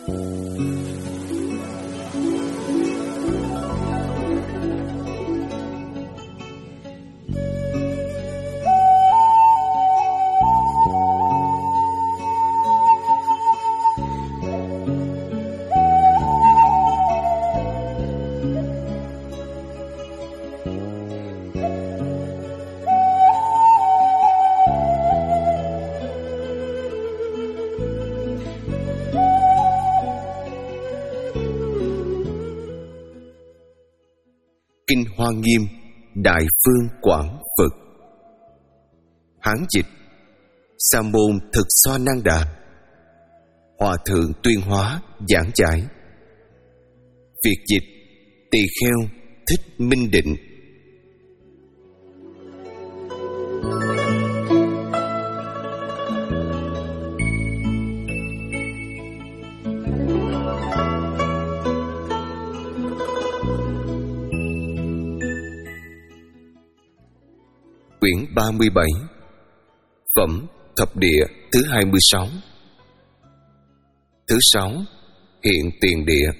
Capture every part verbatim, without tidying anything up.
Kinh Hoa Nghiêm Đại Phương Quảng Phật. Hán dịch Sa môn Thực Xoa Năng Đà. Hòa thượng Tuyên Hóa giảng giải. Việt dịch Tỳ Kheo Thích Minh Định. Quyển ba mươi bảy. Phẩm Thập Địa thứ hai mươi sáu. Thứ sáu. Hiện Tiền Địa.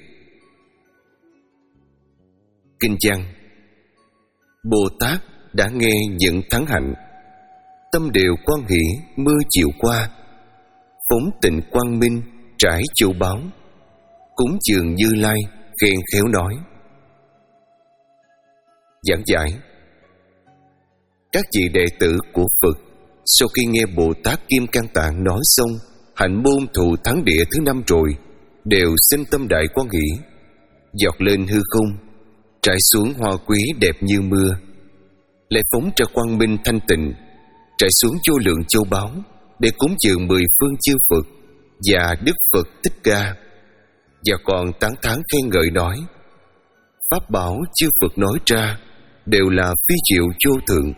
Kinh văn. Bồ Tát đã nghe những thắng hạnh, tâm đều quan hỷ mưa chiều qua, phóng tịnh quang minh trải châu báu, cúng dường Như Lai khen khéo nói. Giảng giải. Các vị đệ tử của Phật sau khi nghe Bồ Tát Kim Cang Tạng nói xong hạnh môn thù thắng địa thứ năm rồi, đều sinh tâm đại quan hỷ, giọt lên hư không, trải xuống hoa quý đẹp như mưa, lại phóng ra quang minh thanh tịnh, trải xuống vô lượng châu báu để cúng dường mười phương chư Phật và Đức Phật Thích Ca, và còn tán thán khen ngợi nói: pháp bảo chư Phật nói ra đều là phi diệu vô thượng.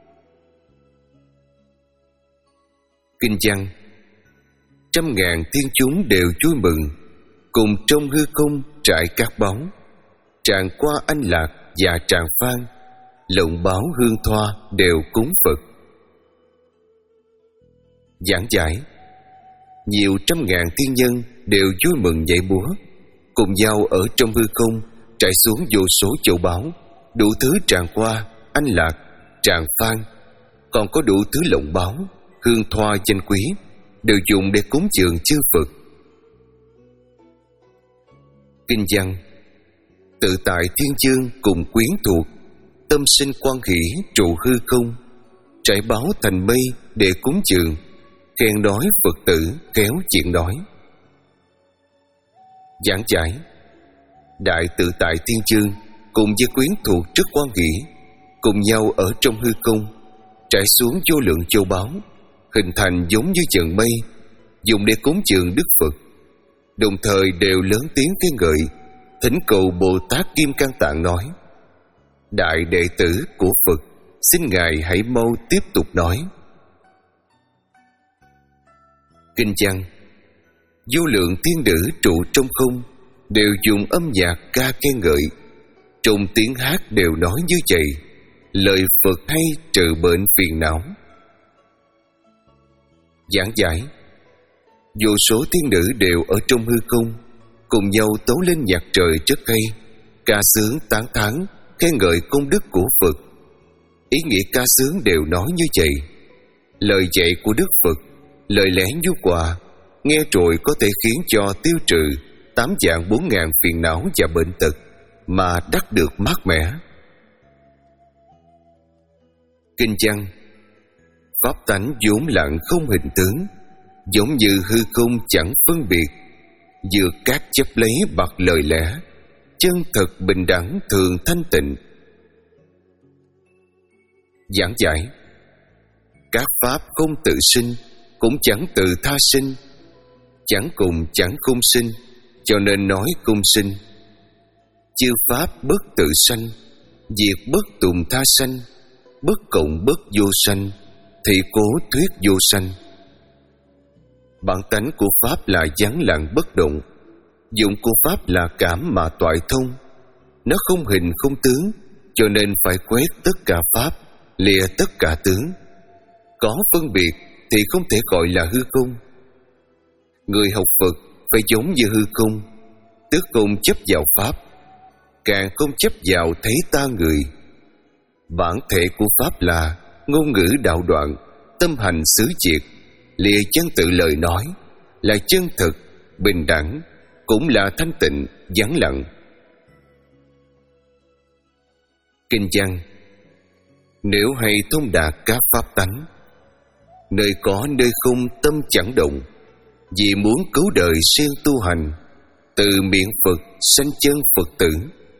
Kinh văn. Trăm ngàn thiên chúng đều vui mừng, cùng trong hư không trải các báu, tràn qua anh lạc và tràng phan, lộng báo hương thoa đều cúng Phật. Giảng giải. Nhiều trăm ngàn thiên nhân đều vui mừng nhảy múa, cùng nhau ở trong hư không trải xuống vô số châu báu, đủ thứ tràn qua anh lạc, tràng phan, còn có đủ thứ lộng báo hương thoa danh quý, đều dùng để cúng dường chư Phật. Kinh văn. Tự tại thiên chương cùng quyến thuộc, tâm sinh quan hỷ trụ hư không, trải báo thành mây để cúng dường, khen nói Phật tử khéo chuyện nói. Giảng giải. Đại tự tại thiên chương cùng với quyến thuộc rất quan hỷ, cùng nhau ở trong hư không trải xuống vô lượng châu báu, hình thành giống như trận mây, dùng để cúng dường Đức Phật, đồng thời đều lớn tiếng khen ngợi, thỉnh cầu Bồ Tát Kim Cang Tạng nói: đại đệ tử của Phật, xin Ngài hãy mau tiếp tục nói. Kinh văn. Vô lượng thiên nữ trụ trong không đều dùng âm nhạc ca khen ngợi, trong tiếng hát đều nói như vậy: lời Phật hay trừ bệnh phiền não. Giảng giải. Vô số thiên nữ đều ở trong hư không, cùng nhau tấu lên nhạc trời rất hay, ca sướng tán thán khen ngợi công đức của Phật. Ý nghĩa ca sướng đều nói như vậy: lời dạy của Đức Phật, lời lẽ nhu hòa, nghe rồi có thể khiến cho tiêu trừ tám vạn bốn ngàn phiền não và bệnh tật, mà đắc được mát mẻ. Kinh văn. Pháp tánh vốn lặng không hình tướng, giống như hư không chẳng phân biệt, dược các chấp lấy bạc lời lẽ, chân thật bình đẳng thường thanh tịnh. Giảng giải. Các pháp không tự sinh, cũng chẳng tự tha sinh, chẳng cùng chẳng không sinh, cho nên nói không sinh. Chư pháp bất tự sanh, diệt bất tùng tha sanh, bất cộng bất vô sanh, thì cố thuyết vô sanh. Bản tánh của pháp là vắng lặng bất động, dụng của pháp là cảm mà toại thông. Nó không hình không tướng, cho nên phải quét tất cả pháp, lìa tất cả tướng. Có phân biệt thì không thể gọi là hư không. Người học Phật phải giống như hư không, tức không chấp vào pháp, càng không chấp vào thấy ta người. Bản thể của pháp là ngôn ngữ đạo đoạn, tâm hành xứ triệt, lìa chân tự lời nói, là chân thực, bình đẳng, cũng là thanh tịnh, vắng lặng. Kinh văn: nếu hay thông đạt các pháp tánh, nơi có nơi không tâm chẳng động, vì muốn cứu đời siêng tu hành, từ miệng Phật sanh chân Phật tử.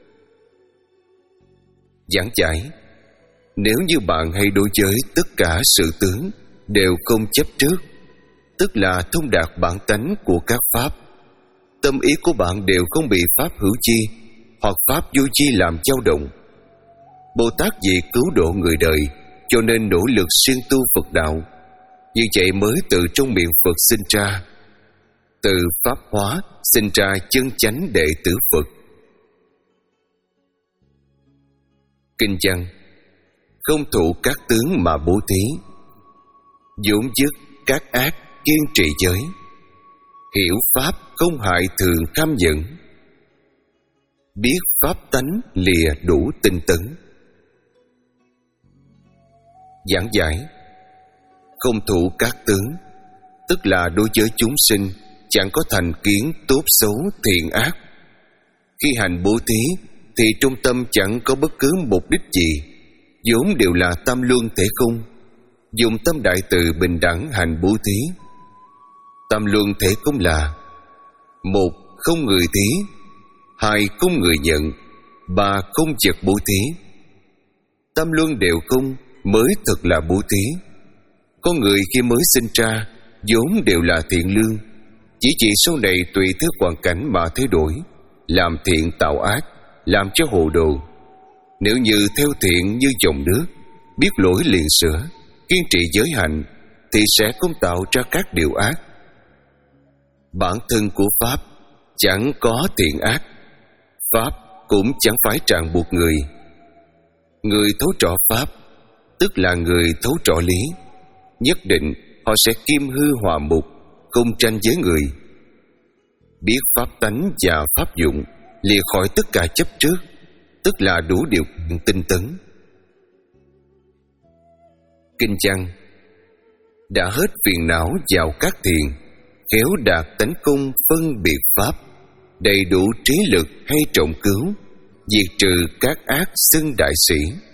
Giảng giải: nếu như bạn hay đối với tất cả sự tướng đều không chấp trước, tức là thông đạt bản tánh của các pháp, tâm ý của bạn đều không bị pháp hữu chi hoặc pháp vô chi làm dao động. Bồ Tát vì cứu độ người đời, cho nên nỗ lực siêng tu Phật đạo, như vậy mới từ trong miệng Phật sinh ra, từ pháp hóa sinh ra chân chánh đệ tử Phật. Kinh văn: không thụ các tướng mà bố thí, vốn dứt các ác kiên trì giới, hiểu pháp không hại thường cam dẫn, biết pháp tánh lìa đủ tinh tấn. Giảng giải: không thụ các tướng, tức là đối với chúng sinh chẳng có thành kiến tốt xấu thiện ác. Khi hành bố thí thì trong tâm chẳng có bất cứ mục đích gì, vốn đều là tam luân thể không, dùng tâm đại từ bình đẳng hành bố thí. Tam luân thể không là: một, không người thí; hai, không người nhận; ba, không vật bố thí. Tam luân đều không mới thực là bố thí. Con người khi mới sinh ra vốn đều là thiện lương, chỉ chỉ sau này tùy theo hoàn cảnh mà thay đổi, làm thiện tạo ác, làm cho hồ đồ. Nếu như theo thiện như dòng nước, biết lỗi liền sửa, kiên trì giới hạnh, thì sẽ không tạo ra các điều ác. Bản thân của pháp chẳng có thiện ác, pháp cũng chẳng phải ràng buộc người. Người thấu rõ pháp, tức là người thấu rõ lý, nhất định họ sẽ kim hư hòa mục, không tranh với người. Biết pháp tánh và pháp dụng, lìa khỏi tất cả chấp trước, tức là đủ điều kiện tinh tấn. Kinh văn: đã hết phiền não vào các thiền, khéo đạt tánh công phân biệt pháp, đầy đủ trí lực hay trọng cứu, diệt trừ các ác xưng đại sĩ.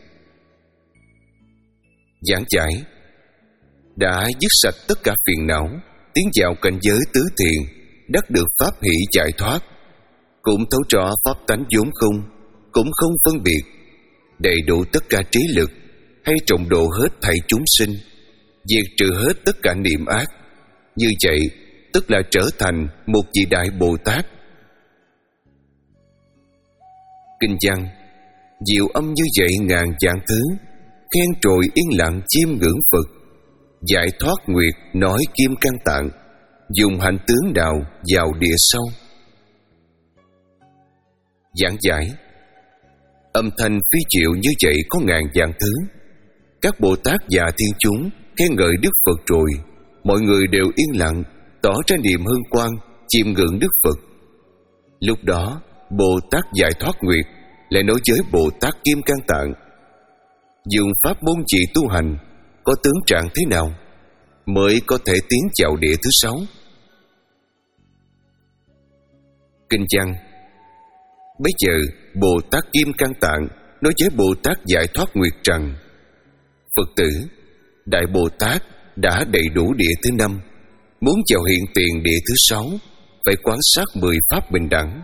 Giảng giải: đã dứt sạch tất cả phiền não, tiến vào cảnh giới tứ thiền, đắc được pháp hỷ giải thoát, cũng thấu rõ pháp tánh vốn không, cũng không phân biệt, đầy đủ tất cả trí lực hay trọng độ hết thảy chúng sinh, diệt trừ hết tất cả niệm ác. Như vậy tức là trở thành một vị đại Bồ Tát. Kinh văn: diệu âm như vậy ngàn vạn thứ, khen trồi yên lặng chiêm ngưỡng Phật, giải thoát nguyệt nói kim cang tạng, dùng hành tướng đạo vào địa sâu. Giảng giải: âm thanh phi diệu như vậy có ngàn vạn thứ. Các Bồ Tát và thiên chúng khen ngợi Đức Phật rồi, mọi người đều yên lặng, tỏ ra niềm hân hoan, chiêm ngưỡng Đức Phật. Lúc đó Bồ Tát giải thoát nguyệt lại nói với Bồ Tát kim cang tạng: dùng pháp môn gì tu hành, có tướng trạng thế nào, mới có thể tiến vào địa thứ sáu. Kinh văn: bấy giờ Bồ Tát kim cang tạng nói với Bồ Tát giải thoát nguyệt rằng: Phật tử, Đại Bồ Tát đã đầy đủ địa thứ năm, muốn vào hiện tiền địa thứ sáu, phải quán sát mười pháp bình đẳng.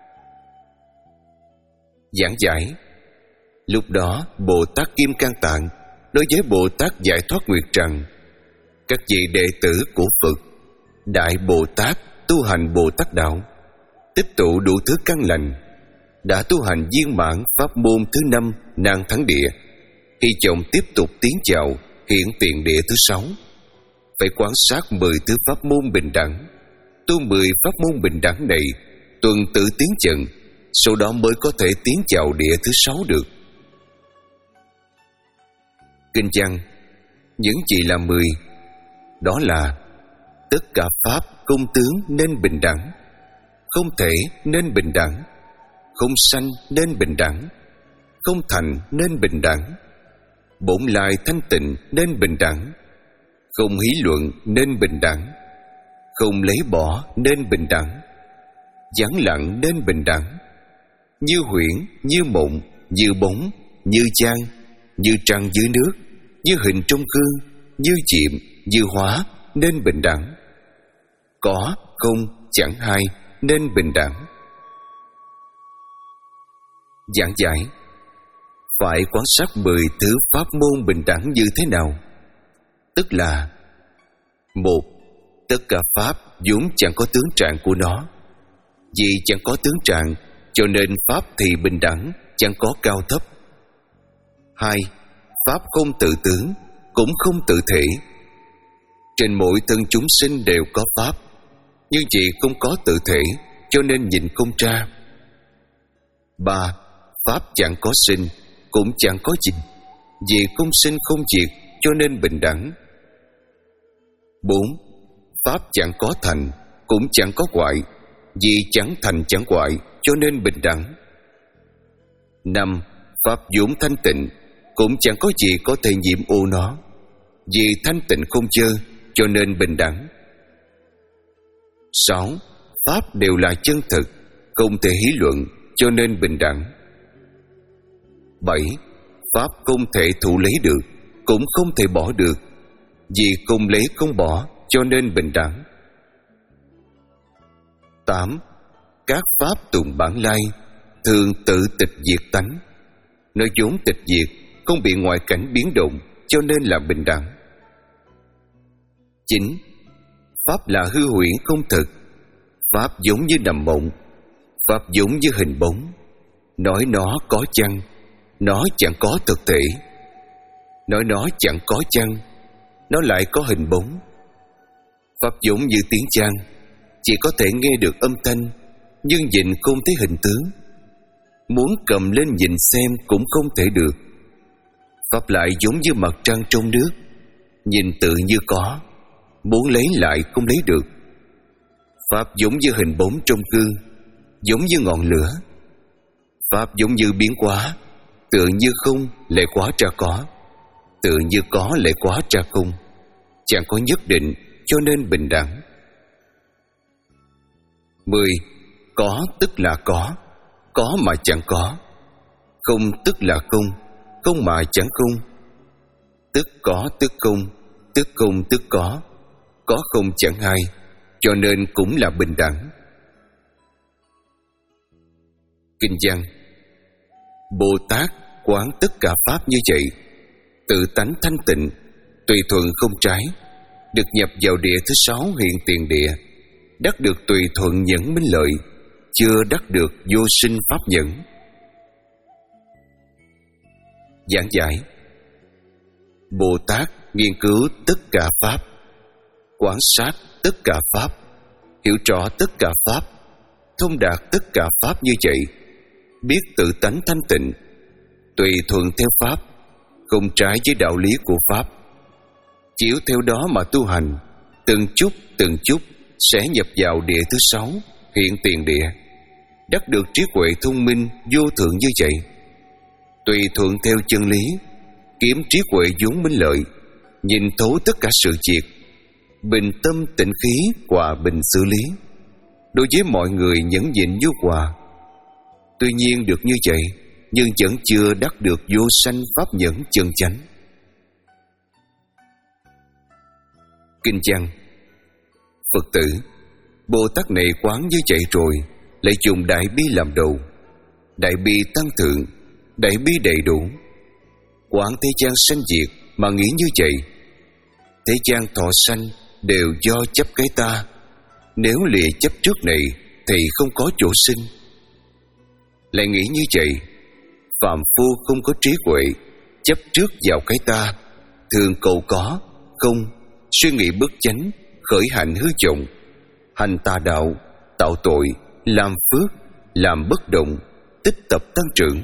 Giảng giải: lúc đó Bồ Tát kim cang tạng nói với Bồ Tát giải thoát nguyệt rằng: các vị đệ tử của Phật, Đại Bồ Tát tu hành Bồ Tát đạo, tích tụ đủ thứ căn lành, đã tu hành viên mãn pháp môn thứ năm nan thắng địa, hy vọng tiếp tục tiến vào hiện tiền địa thứ sáu, phải quán sát mười thứ pháp môn bình đẳng. Tu mười pháp môn bình đẳng này tuần tự tiến chậm, sau đó mới có thể tiến vào địa thứ sáu được. Kinh văn: những gì là mười? Đó là tất cả pháp không tướng nên bình đẳng, không thể nên bình đẳng, không sanh nên bình đẳng, không thành nên bình đẳng, bổn lai thanh tịnh nên bình đẳng, không hí luận nên bình đẳng, không lấy bỏ nên bình đẳng, vắng lặng nên bình đẳng, như huyễn, như mộng, như bóng, như chan, như trăng dưới nước, như hình trong gương, như diệm, như hóa nên bình đẳng, có, không, chẳng hai nên bình đẳng. Giảng giải: phải quan sát mười thứ pháp môn bình đẳng như thế nào? Tức là: một. Tất cả pháp vốn chẳng có tướng trạng của nó. Vì chẳng có tướng trạng, cho nên pháp thì bình đẳng, chẳng có cao thấp. Hai. Pháp không tự tướng, cũng không tự thể. Trên mỗi thân chúng sinh đều có pháp, nhưng vì không có tự thể, cho nên nhìn không ra. Ba. Pháp chẳng có sinh, cũng chẳng có diệt. Vì không sinh không diệt, cho nên bình đẳng. Bốn. Pháp chẳng có thành, cũng chẳng có hoại. Vì chẳng thành chẳng hoại, cho nên bình đẳng. Năm. Pháp vốn thanh tịnh, cũng chẳng có gì có thể nhiễm ô nó. Vì thanh tịnh không chơ, cho nên bình đẳng. Sáu. Pháp đều là chân thực, không thể hí luận, cho nên bình đẳng. Bảy. Pháp không thể thụ lấy được, cũng không thể bỏ được. Vì không lấy không bỏ, cho nên bình đẳng. Tám. Các pháp tùng bản lai thường tự tịch diệt tánh. Nó vốn tịch diệt, không bị ngoại cảnh biến động, cho nên là bình đẳng. Chín. Pháp là hư huyễn không thực. Pháp giống như nằm mộng. Pháp giống như hình bóng. Nói nó có chăng, nó chẳng có thực thể. Nói nó chẳng có chăng, nó lại có hình bóng. Pháp giống như tiếng chang, chỉ có thể nghe được âm thanh, nhưng nhìn không thấy hình tướng. Muốn cầm lên nhìn xem cũng không thể được. Pháp lại giống như mặt trăng trong nước, nhìn tự như có, muốn lấy lại không lấy được. Pháp giống như hình bóng trong gương, giống như ngọn lửa. Pháp giống như biến hóa, tựa như không lại hóa ra có, tựa như có lại hóa ra không, chẳng có nhất định, cho nên bình đẳng. Mười. Có tức là có, có mà chẳng có. Không tức là không, không mà chẳng không. Tức có tức không, tức không tức có, có không chẳng hai, cho nên cũng là bình đẳng. Kinh văn: Bồ Tát quán tất cả pháp như vậy, tự tánh thanh tịnh, tùy thuận không trái, được nhập vào địa thứ sáu hiện tiền địa, đắc được tùy thuận nhẫn minh lợi, chưa đắc được vô sinh pháp nhẫn. Giảng giải: Bồ Tát nghiên cứu tất cả pháp, quan sát tất cả pháp, hiểu rõ tất cả pháp, thông đạt tất cả pháp như vậy, biết tự tánh thanh tịnh, tùy thuận theo pháp, không trái với đạo lý của pháp, chiếu theo đó mà tu hành, từng chút từng chút sẽ nhập vào địa thứ sáu hiện tiền địa, đắc được trí huệ thông minh vô thượng như vậy. Tùy thuận theo chân lý, kiếm trí huệ vốn minh lợi, nhìn thấu tất cả sự việc, bình tâm tịnh khí, hòa bình xử lý. Đối với mọi người nhẫn nhịn vô hòa. Tuy nhiên được như vậy, nhưng vẫn chưa đắc được vô sanh pháp nhẫn chân chánh. Kinh văn: Phật tử, Bồ Tát này quán như vậy rồi, lại dùng đại bi làm đầu. Đại bi tăng thượng, đại bi đầy đủ. Quán thế gian sanh diệt mà nghĩ như vậy. Thế gian thọ sanh đều do chấp cái ta. Nếu lìa chấp trước này thì không có chỗ sinh. Lại nghĩ như vậy, phàm phu không có trí huệ, chấp trước vào cái ta, thường cầu có, không, suy nghĩ bất chánh, khởi hành hư vọng, hành tà đạo, tạo tội, làm phước, làm bất động, tích tập tăng trưởng.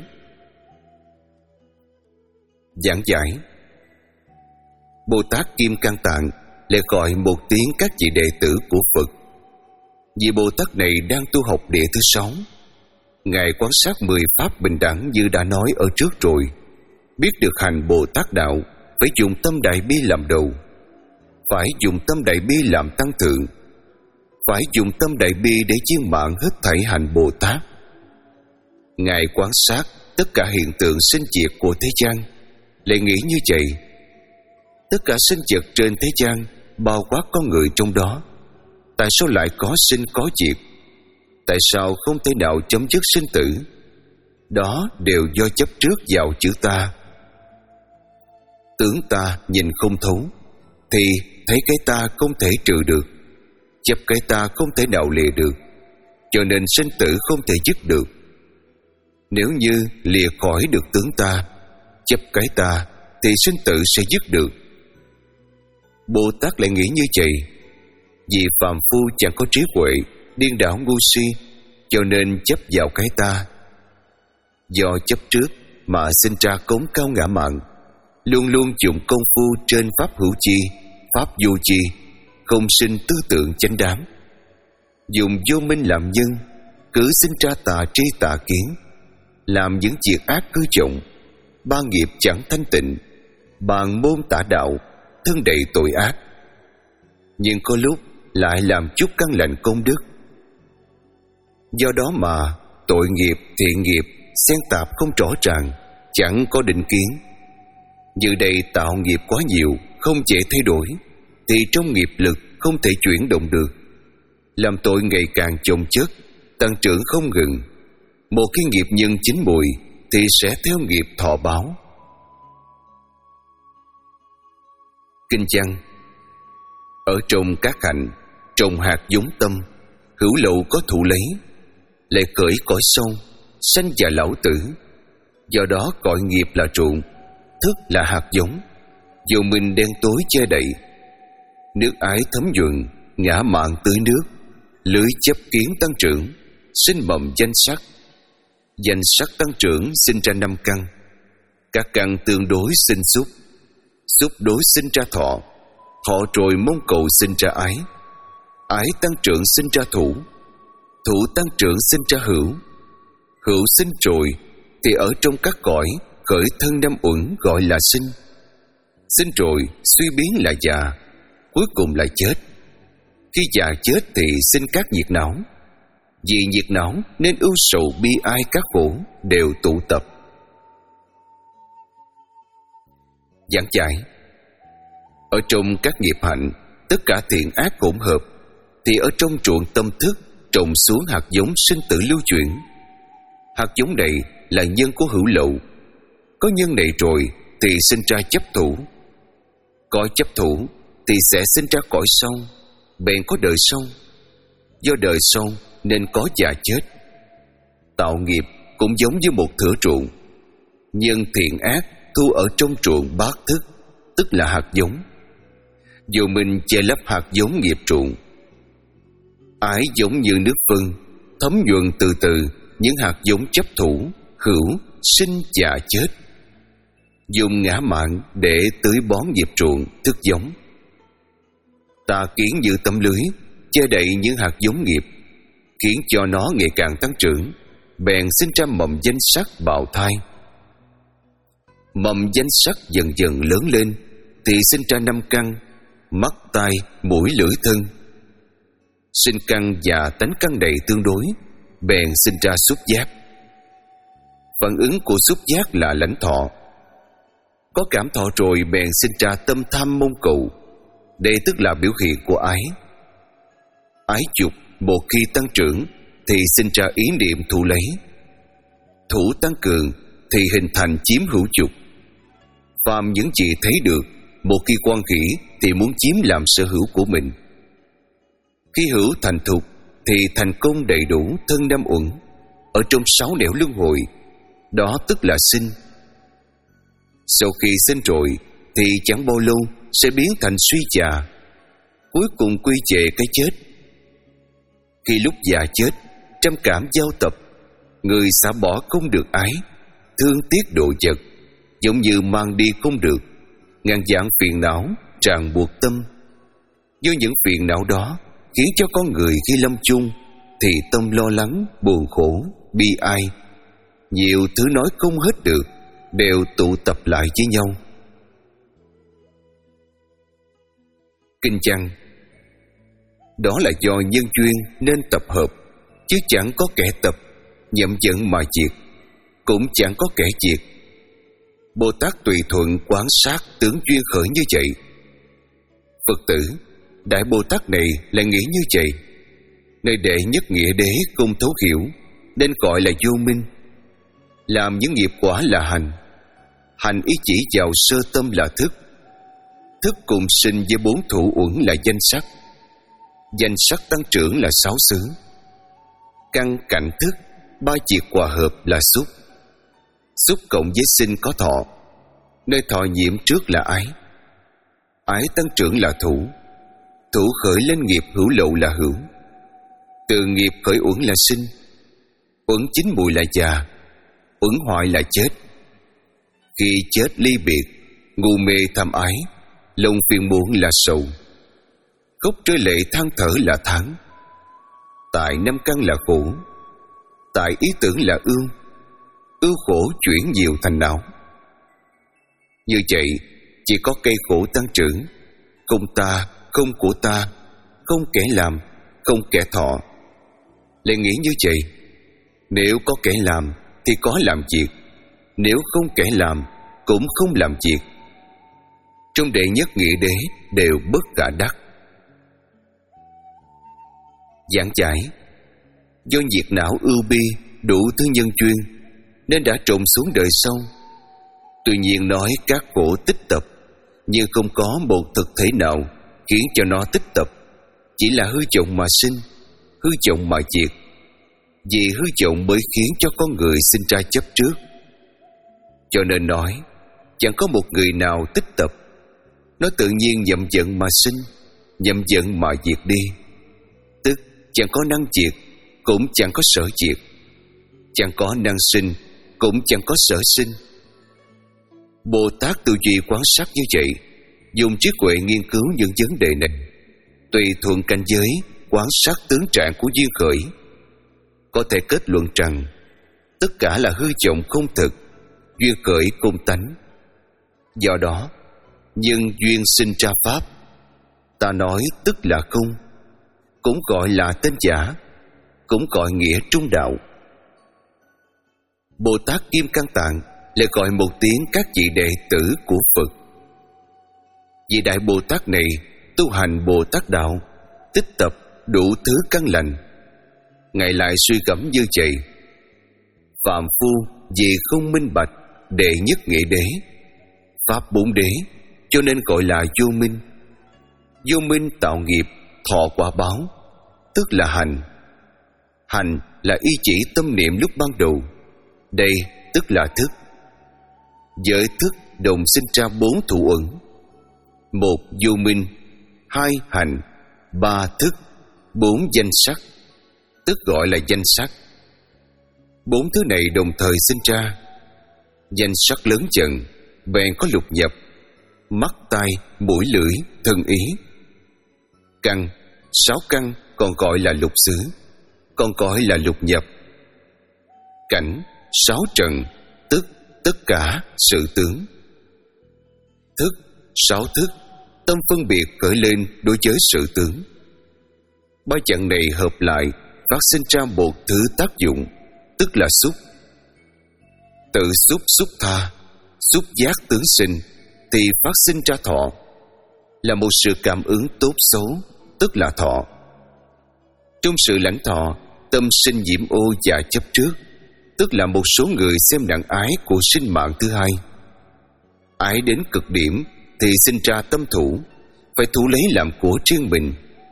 Giảng giải: Bồ Tát Kim Cang Tạng lại gọi một tiếng các vị đệ tử của Phật. Vị Bồ Tát này đang tu học địa thứ sáu. Ngài quan sát mười pháp bình đẳng như đã nói ở trước rồi. Biết được hành Bồ Tát đạo phải dùng tâm đại bi làm đầu, phải dùng tâm đại bi làm tăng thượng, phải dùng tâm đại bi để viên mãn hết thảy hành Bồ Tát. Ngài quan sát tất cả hiện tượng sinh diệt của thế gian, lại nghĩ như vậy: tất cả sinh vật trên thế gian, bao quát con người trong đó, tại sao lại có sinh có diệt? Tại sao không thể nào chấm dứt sinh tử? Đó đều do chấp trước vào chữ ta. Tưởng ta nhìn không thấu, thì thấy cái ta không thể trừ được, chấp cái ta không thể nào lìa được, cho nên sinh tử không thể dứt được. Nếu như lìa khỏi được tướng ta, chấp cái ta, thì sinh tử sẽ dứt được. Bồ Tát lại nghĩ như vậy: vì phàm phu chẳng có trí huệ, điên đảo ngu si, cho nên chấp vào cái ta. Do chấp trước mà sinh ra cống cao ngã mạn, luôn luôn dụng công phu trên pháp hữu chi, pháp vô chi, không sinh tư tưởng chánh đám. Dùng vô minh làm nhân, cứ sinh ra tà tri tà kiến, làm những việc ác cứ trọng, ba nghiệp chẳng thanh tịnh, bàn môn tả đạo, thân đầy tội ác. Nhưng có lúc lại làm chút căn lành công đức. Do đó mà tội nghiệp, thiện nghiệp xen tạp không rõ ràng, chẳng có định kiến. Như đây tạo nghiệp quá nhiều, không dễ thay đổi, thì trong nghiệp lực không thể chuyển động được, làm tội ngày càng chồng chất, tăng trưởng không ngừng. Một khi nghiệp nhân chín mùi thì sẽ theo nghiệp thọ báo. Kinh văn: ở trong các hạnh, trồng hạt giống tâm, hữu lậu có thụ lấy, lại cởi cõi sâu, sanh già lão tử. Do đó cõi nghiệp là ruộng, thức là hạt giống, dù mình đen tối che đậy. Nước ái thấm nhuận, ngã mạn tưới nước, lưới chấp kiến tăng trưởng, sinh mầm danh sắc. Danh sắc tăng trưởng sinh ra năm căn, các căn tương đối sinh xúc, xúc đối sinh ra thọ, thọ rồi mong cầu sinh ra ái, ái tăng trưởng sinh ra thủ, thủ tăng trưởng sinh ra hữu, hữu sinh rồi thì ở trong các cõi khởi thân năm uẩn gọi là sinh, sinh rồi suy biến là già, cuối cùng là chết. Khi già chết thì sinh các nhiệt não, vì nhiệt não nên ưu sầu bi ai các khổ đều tụ tập. Giảng giải: ở trong các nghiệp hạnh, tất cả thiện ác hỗn hợp, thì ở trong ruộng tâm thức trồng xuống hạt giống sinh tử lưu chuyển. Hạt giống này là nhân của hữu lậu. Có nhân này rồi thì sinh ra chấp thủ, có chấp thủ thì sẽ sinh ra cõi sau, bèn có đời sau. Do đời sau nên có già chết. Tạo nghiệp cũng giống như một thửa ruộng, nhân thiện ác thu ở trong ruộng bát thức, tức là hạt giống. Dù mình che lấp hạt giống nghiệp ruộng. Ái giống như nước phân, thấm nhuần từ từ những hạt giống chấp thủ, hữu, sinh già chết. Dùng ngã mạn để tưới bón nghiệp ruộng, thức giống. Tà kiến như tấm lưới che đậy những hạt giống nghiệp, khiến cho nó ngày càng tăng trưởng, bèn sinh ra mầm danh sắc bào thai. Mầm danh sắc dần dần lớn lên thì sinh ra năm căn: mắt, tai, mũi, lưỡi, thân. Sinh căn và tánh căn đầy tương đối, bèn sinh ra xúc giác. Phản ứng của xúc giác là lãnh thọ. Có cảm thọ rồi bèn sinh ra tâm tham mong cầu. Đây tức là biểu hiện của ái. Ái dục một khi tăng trưởng thì sinh ra ý niệm thụ lấy. Thủ tăng cường thì hình thành chiếm hữu dục. Phàm những gì thấy được, một khi quan hỷ thì muốn chiếm làm sở hữu của mình. Khi hữu thành thục thì thành công đầy đủ thân năm uẩn ở trong sáu nẻo luân hồi, đó tức là sinh. Sau khi sinh rồi thì chẳng bao lâu sẽ biến thành suy già, cuối cùng quy về cái chết. Khi lúc già chết, trăm cảm giao tập, người xả bỏ không được ái, thương tiếc độ vật, giống như mang đi không được, ngàn vạn phiền não tràn buộc tâm, Do những phiền não đó khiến cho con người khi lâm chung thì tâm lo lắng, buồn khổ, bi ai, nhiều thứ nói không hết được đều tụ tập lại với nhau. Kinh chăng? Đó là do nhân duyên nên tập hợp, chứ chẳng có kẻ tập nhậm dẫn mà diệt, cũng chẳng có kẻ diệt. Bồ Tát tùy thuận quán sát tướng duyên khởi như vậy. Phật tử, Đại Bồ Tát này lại nghĩ như vậy. Nơi đệ nhất nghĩa đế không thấu hiểu nên gọi là vô minh. Làm những nghiệp quả là hành. Hành ý chỉ vào sơ tâm là thức. Thức cùng sinh với bốn thủ uẩn là danh sắc. Danh sắc tăng trưởng là sáu xứ. Căn cảnh thức ba chiệt hòa hợp là xúc. Xúc cộng với sinh có thọ. Nơi thọ nhiễm trước là ái. Ái tăng trưởng là thủ. Thủ khởi lên nghiệp hữu lậu là hữu. Từ nghiệp khởi uẩn là sinh. Uẩn chín mùi là già. Uẩn hoại là chết. Khi chết ly biệt, ngu mê tham ái, lòng phiền muộn là sầu. Khóc rơi lệ than thở là tháng. Tại năm căn là khổ. Tại ý tưởng là ương. Ưu khổ chuyển nhiều thành não. Như vậy chỉ có cây khổ tăng trưởng. Không ta, không của ta, không kẻ làm, không kẻ thọ. Lại nghĩ như vậy, nếu có kẻ làm thì có làm việc, nếu không kẻ làm cũng không làm việc. Trong đệ nhất nghĩa đế đều bất cả đắc. Giảng giải: do nhiệt não ưu bi đủ thứ nhân duyên nên đã trộn xuống đời sau. Tuy nhiên nói các khổ tích tập, nhưng không có một thực thể nào khiến cho nó tích tập. Chỉ là hư vọng mà sinh, hư vọng mà diệt. Vì hư vọng mới khiến cho con người sinh ra chấp trước. Cho nên nói chẳng có một người nào tích tập. Nó tự nhiên nhậm giận mà sinh, nhậm giận mà diệt đi. Tức chẳng có năng diệt, cũng chẳng có sở diệt. Chẳng có năng sinh, cũng chẳng có sở sinh. Bồ Tát tư duy quán sát như vậy, dùng trí huệ nghiên cứu những vấn đề này, tùy thuận cảnh giới quán sát tướng trạng của duyên khởi, có thể kết luận rằng tất cả là hư vọng không thực, duyên khởi không tánh. Do đó nhân duyên sinh ra pháp, ta nói tức là không, cũng gọi là tên giả, cũng gọi nghĩa trung đạo. Bồ Tát Kim Cang Tạng lại gọi một tiếng các vị đệ tử của Phật. Vị Đại Bồ Tát này tu hành Bồ Tát đạo, tích tập đủ thứ căn lành. Ngài lại suy gẫm như vậy: phạm phu vì không minh bạch đệ nhất nghĩa đế, pháp bốn đế, cho nên gọi là vô minh. Vô minh tạo nghiệp, thọ quả báo, tức là hành. Hành là ý chỉ tâm niệm lúc ban đầu. Đây tức là thức. Với thức đồng sinh ra bốn thủ uẩn: một vô minh, hai hành, ba thức, bốn danh sắc, tức gọi là danh sắc. Bốn thứ này đồng thời sinh ra. Danh sắc lớn dần, bèn có lục nhập: mắt, tai, mũi, lưỡi, thân, ý. Căn, sáu căn còn gọi là lục xứ, còn gọi là lục nhập. Cảnh, sáu trần, tức tất cả sự tướng. Thức, sáu thức, tâm phân biệt khởi lên đối với sự tướng. Ba trận này hợp lại phát sinh ra một thứ tác dụng, tức là xúc. Tự xúc xúc tha, xúc giác tướng sinh, thì phát sinh ra thọ, là một sự cảm ứng tốt xấu, tức là thọ. Trong sự lãnh thọ, tâm sinh nhiễm ô và chấp trước, tức là một số người xem nặng ái của sinh mạng thứ hai. Ái đến cực điểm thì sinh ra tâm thủ, phải thủ lấy làm của riêng mình.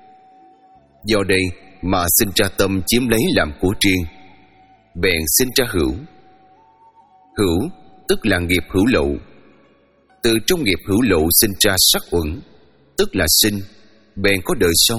Do đây mà sinh ra tâm chiếm lấy làm của riêng, bèn sinh ra hữu. Hữu tức là nghiệp hữu lậu. Từ trong nghiệp hữu lậu sinh ra sắc uẩn, tức là sinh, bèn có đời sau.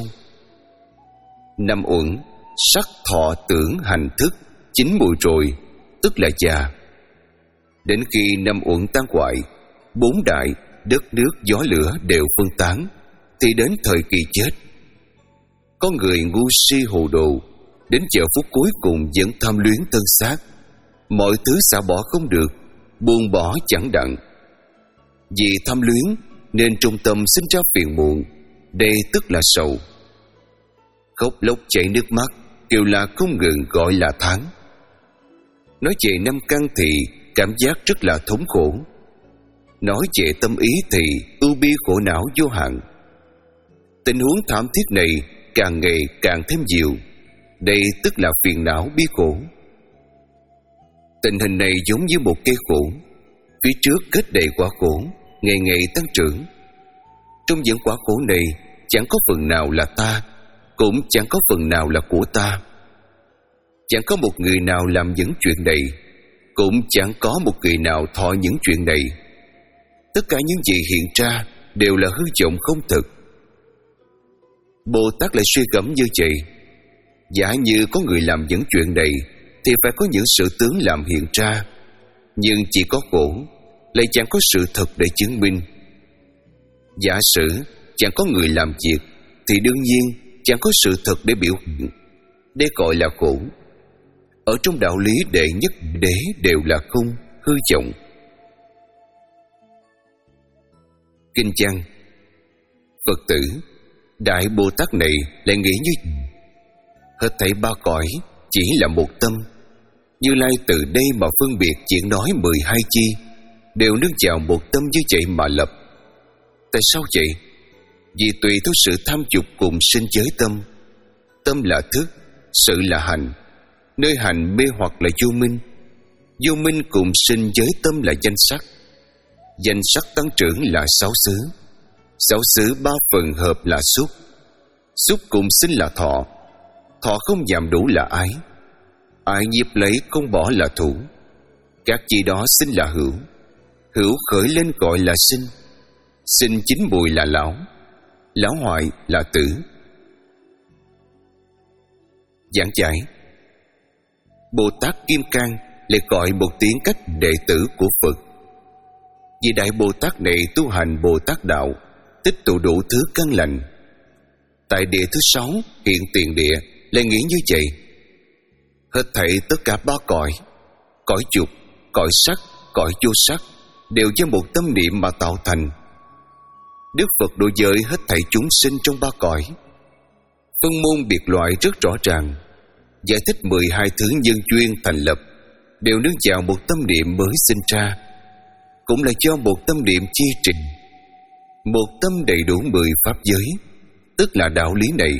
Năm uẩn, sắc thọ tưởng hành thức, chín mùi rồi, tức là già. Đến khi năm uẩn tan hoại, bốn đại, đất nước gió lửa đều phân tán, thì đến thời kỳ chết. Có người ngu si hồ đồ, đến giờ phút cuối cùng vẫn tham luyến thân xác, mọi thứ xả bỏ không được, buông bỏ chẳng đặng. Vì tham luyến nên trung tâm sinh ra phiền muộn, đây tức là sầu. Khóc lóc chảy nước mắt, kêu là không ngừng gọi là tháng. Nói về năm căn thì cảm giác rất là thống khổ. Nói về tâm ý thì ưu bi khổ não vô hạn. Tình huống thảm thiết này càng ngày càng thêm nhiều, đây tức là phiền não bi khổ. Tình hình này giống như một cây khổ, phía trước kết đầy quả khổ, ngày ngày tăng trưởng. Trong những quả khổ này chẳng có phần nào là ta, cũng chẳng có phần nào là của ta. Chẳng có một người nào làm những chuyện này, cũng chẳng có một người nào thọ những chuyện này. Tất cả những gì hiện ra đều là hư vọng không thực. Bồ Tát lại suy gẫm như vậy: giả như có người làm những chuyện này thì phải có những sự tướng làm hiện ra, nhưng chỉ có khổ, lại chẳng có sự thật để chứng minh. Giả sử chẳng có người làm việc thì đương nhiên chẳng có sự thật để biểu hiện, đây gọi là khổ. Ở trong đạo lý đệ nhất đế đều là không, hư vọng. Kinh văn: Phật tử, Đại Bồ Tát này lại nghĩ như hết thảy ba cõi chỉ là một tâm. Như Lai từ đây mà phân biệt chuyện nói mười hai chi đều nương vào một tâm như vậy mà lập. Tại sao vậy? Vì tùy theo sự tham dục cùng sinh giới tâm. Tâm là thức, sự là hành. Nơi hành mê hoặc là vô minh, vô minh cùng sinh giới tâm là danh sắc. Danh sắc tăng trưởng là sáu xứ, sáu xứ ba phần hợp là xúc. Xúc cùng sinh là thọ, thọ không giảm đủ là ái, ái nhiếp lấy không bỏ là thủ. Các chi đó sinh là hữu, hữu khởi lên gọi là sinh, sinh chín mùi là lão, lão hoại là tử. Giảng giải: Bồ Tát Kim Cang lại gọi một tiếng cách đệ tử của Phật. Vì Đại Bồ Tát này tu hành Bồ Tát đạo, tích tụ đủ thứ căn lành. Tại địa thứ sáu hiện tiền địa lại nghĩ như vậy: hết thảy tất cả ba cõi, cõi dục, cõi sắc, cõi vô sắc đều do một tâm niệm mà tạo thành. Đức Phật độ giới hết thảy chúng sinh trong ba cõi, phân môn biệt loại rất rõ ràng, giải thích mười hai thứ nhân duyên thành lập đều nương vào một tâm niệm mới sinh ra, cũng là do một tâm niệm chi trình. Một tâm đầy đủ mười pháp giới, tức là đạo lý này.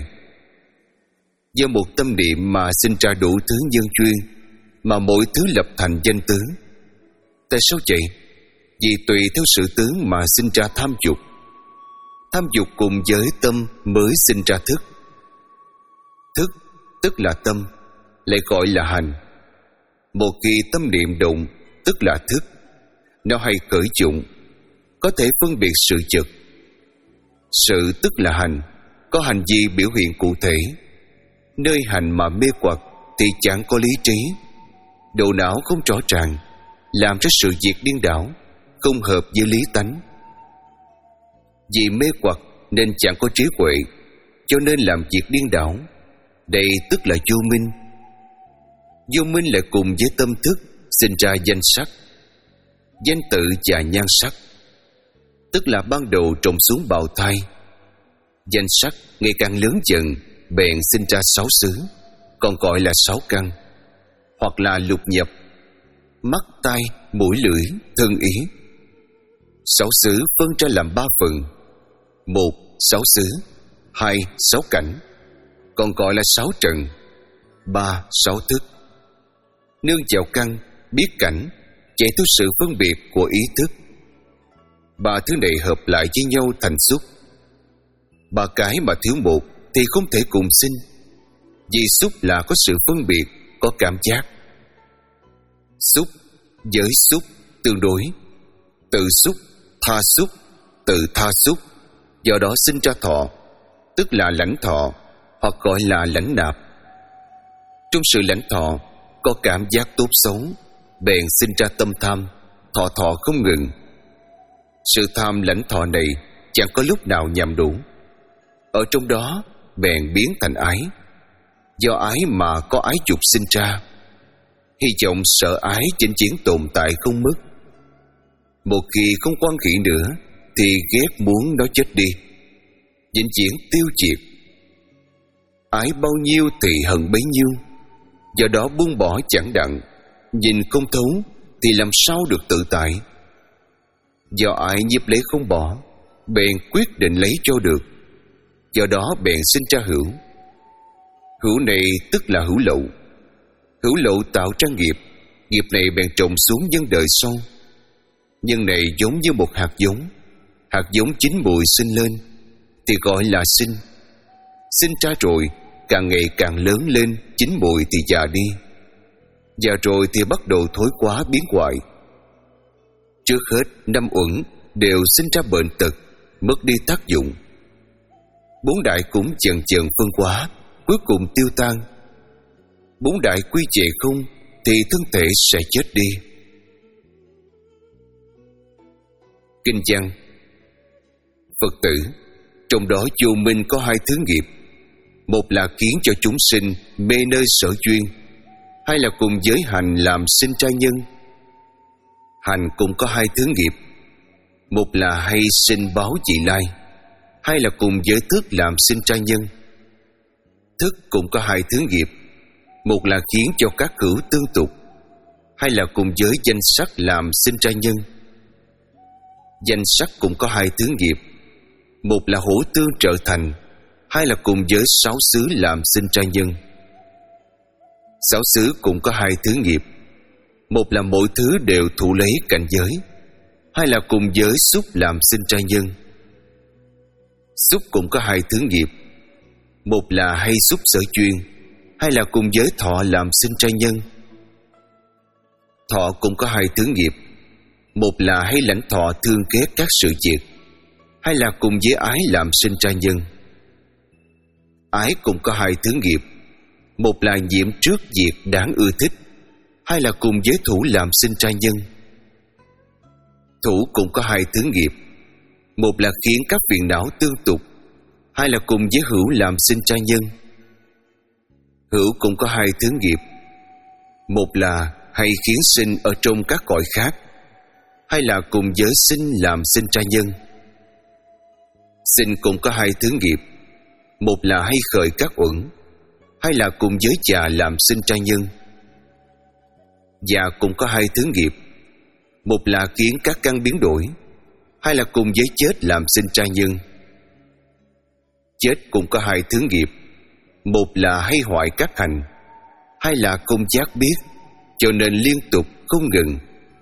Do một tâm niệm mà sinh ra đủ thứ nhân duyên, mà mỗi thứ lập thành danh tướng. Tại sao vậy? Vì tùy theo sự tướng mà sinh ra tham dục. Tham dục cùng với tâm mới sinh ra thức. Thức tức là tâm, lại gọi là hành. Một khi tâm niệm động tức là thức, nó hay khởi dụng, có thể phân biệt sự vật. Sự tức là hành, có hành vi biểu hiện cụ thể. Nơi hành mà mê hoặc thì chẳng có lý trí, đầu não không rõ ràng, làm cho sự việc điên đảo, không hợp với lý tánh. Vì mê hoặc nên chẳng có trí huệ, cho nên làm việc điên đảo. Đây tức là vô minh. Vô minh lại cùng với tâm thức sinh ra danh sắc, danh tự và nhan sắc, tức là ban đầu trồng xuống bào thai. Danh sắc ngày càng lớn dần, bèn sinh ra sáu xứ, còn gọi là sáu căn, hoặc là lục nhập: mắt, tai, mũi, lưỡi, thân, ý. Sáu xứ phân ra làm ba phần: một, sáu xứ; hai, sáu cảnh, còn gọi là sáu trần; ba, sáu thức. Nương vào căn, biết cảnh, chạy theo sự phân biệt của ý thức. Ba thứ này hợp lại với nhau thành xúc. Ba cái mà thiếu một thì không thể cùng sinh, vì xúc là có sự phân biệt, có cảm giác. Xúc, giới xúc, tương đối. Tự xúc, tha xúc, tự tha xúc, do đó sinh ra thọ, tức là lãnh thọ, hoặc gọi là lãnh nạp. Trong sự lãnh thọ có cảm giác tốt xấu, bèn sinh ra tâm tham, thọ thọ không ngừng. Sự tham lãnh thọ này chẳng có lúc nào nhằm đủ, ở trong đó bèn biến thành ái. Do ái mà có ái dục sinh ra. Hy vọng sợ ái chinh chiến tồn tại không mất. Một khi không quan nghĩ nữa thì ghét muốn nó chết đi, vĩnh viễn tiêu diệt. Ái bao nhiêu thì hận bấy nhiêu. Do đó buông bỏ chẳng đặng, nhìn không thấu thì làm sao được tự tại. Do ái nhiếp lấy không bỏ, bèn quyết định lấy cho được. Do đó bèn sinh ra hữu. Hữu này tức là hữu lậu. Hữu lậu tạo ra nghiệp. Nghiệp này bèn trồng xuống nhân đời sau. Nhân này giống như một hạt giống. Hạt giống chín mùi sinh lên thì gọi là sinh. Sinh ra rồi càng ngày càng lớn lên, chín mùi thì già đi. Già rồi thì bắt đầu thối quá biến hoại. Trước hết năm uẩn đều sinh ra bệnh tật, mất đi tác dụng. Bốn đại cũng dần dần phân hóa, cuối cùng tiêu tan. Bốn đại quy về không thì thân thể sẽ chết đi. Kinh văn: Phật tử, trong đó vô minh có hai thứ nghiệp. Một là khiến cho chúng sinh mê nơi sở duyên, hai là cùng giới hành làm sinh ra nhân. Hành cũng có hai thứ nghiệp. Một là hay sinh báo vị lai, hai là cùng giới thức làm sinh ra nhân. Thức cũng có hai thứ nghiệp. Một là khiến cho các hữu tương tục, hai là cùng giới danh sắc làm sinh ra nhân. Danh sắc cũng có hai thứ nghiệp. Một là hữu tương trợ thành, hai là cùng giới sáu xứ làm sinh ra nhân. Sáu xứ cũng có hai thứ nghiệp. Một là mỗi thứ đều thụ lấy cảnh giới, hai là cùng giới xúc làm sinh ra nhân. Xúc cũng có hai thứ nghiệp. Một là hay xúc sở chuyên, hai là cùng giới thọ làm sinh ra nhân. Thọ cũng có hai thứ nghiệp. Một là hay lãnh thọ thương ghét các sự việc, hay là cùng với ái làm sinh ra nhân. Ái cũng có hai thứ nghiệp. Một là nhiễm trước việc đáng ưa thích, hai là cùng với thủ làm sinh ra nhân. Thủ cũng có hai thứ nghiệp. Một là khiến các phiền não tương tục, hai là cùng với hữu làm sinh ra nhân. Hữu cũng có hai thứ nghiệp. Một là hay khiến sinh ở trong các cõi khác, hay là cùng giới sinh làm sinh ra nhân. Sinh cũng có hai thứ nghiệp. Một là hay khởi các uẩn, hay là cùng giới già làm sinh ra nhân. Già cũng có hai thứ nghiệp. Một là khiến các căn biến đổi, hai là cùng với chết làm sinh ra nhân. Chết cũng có hai thứ nghiệp. Một là hay hoại các hành, hai là cùng giác biết, cho nên liên tục không ngừng.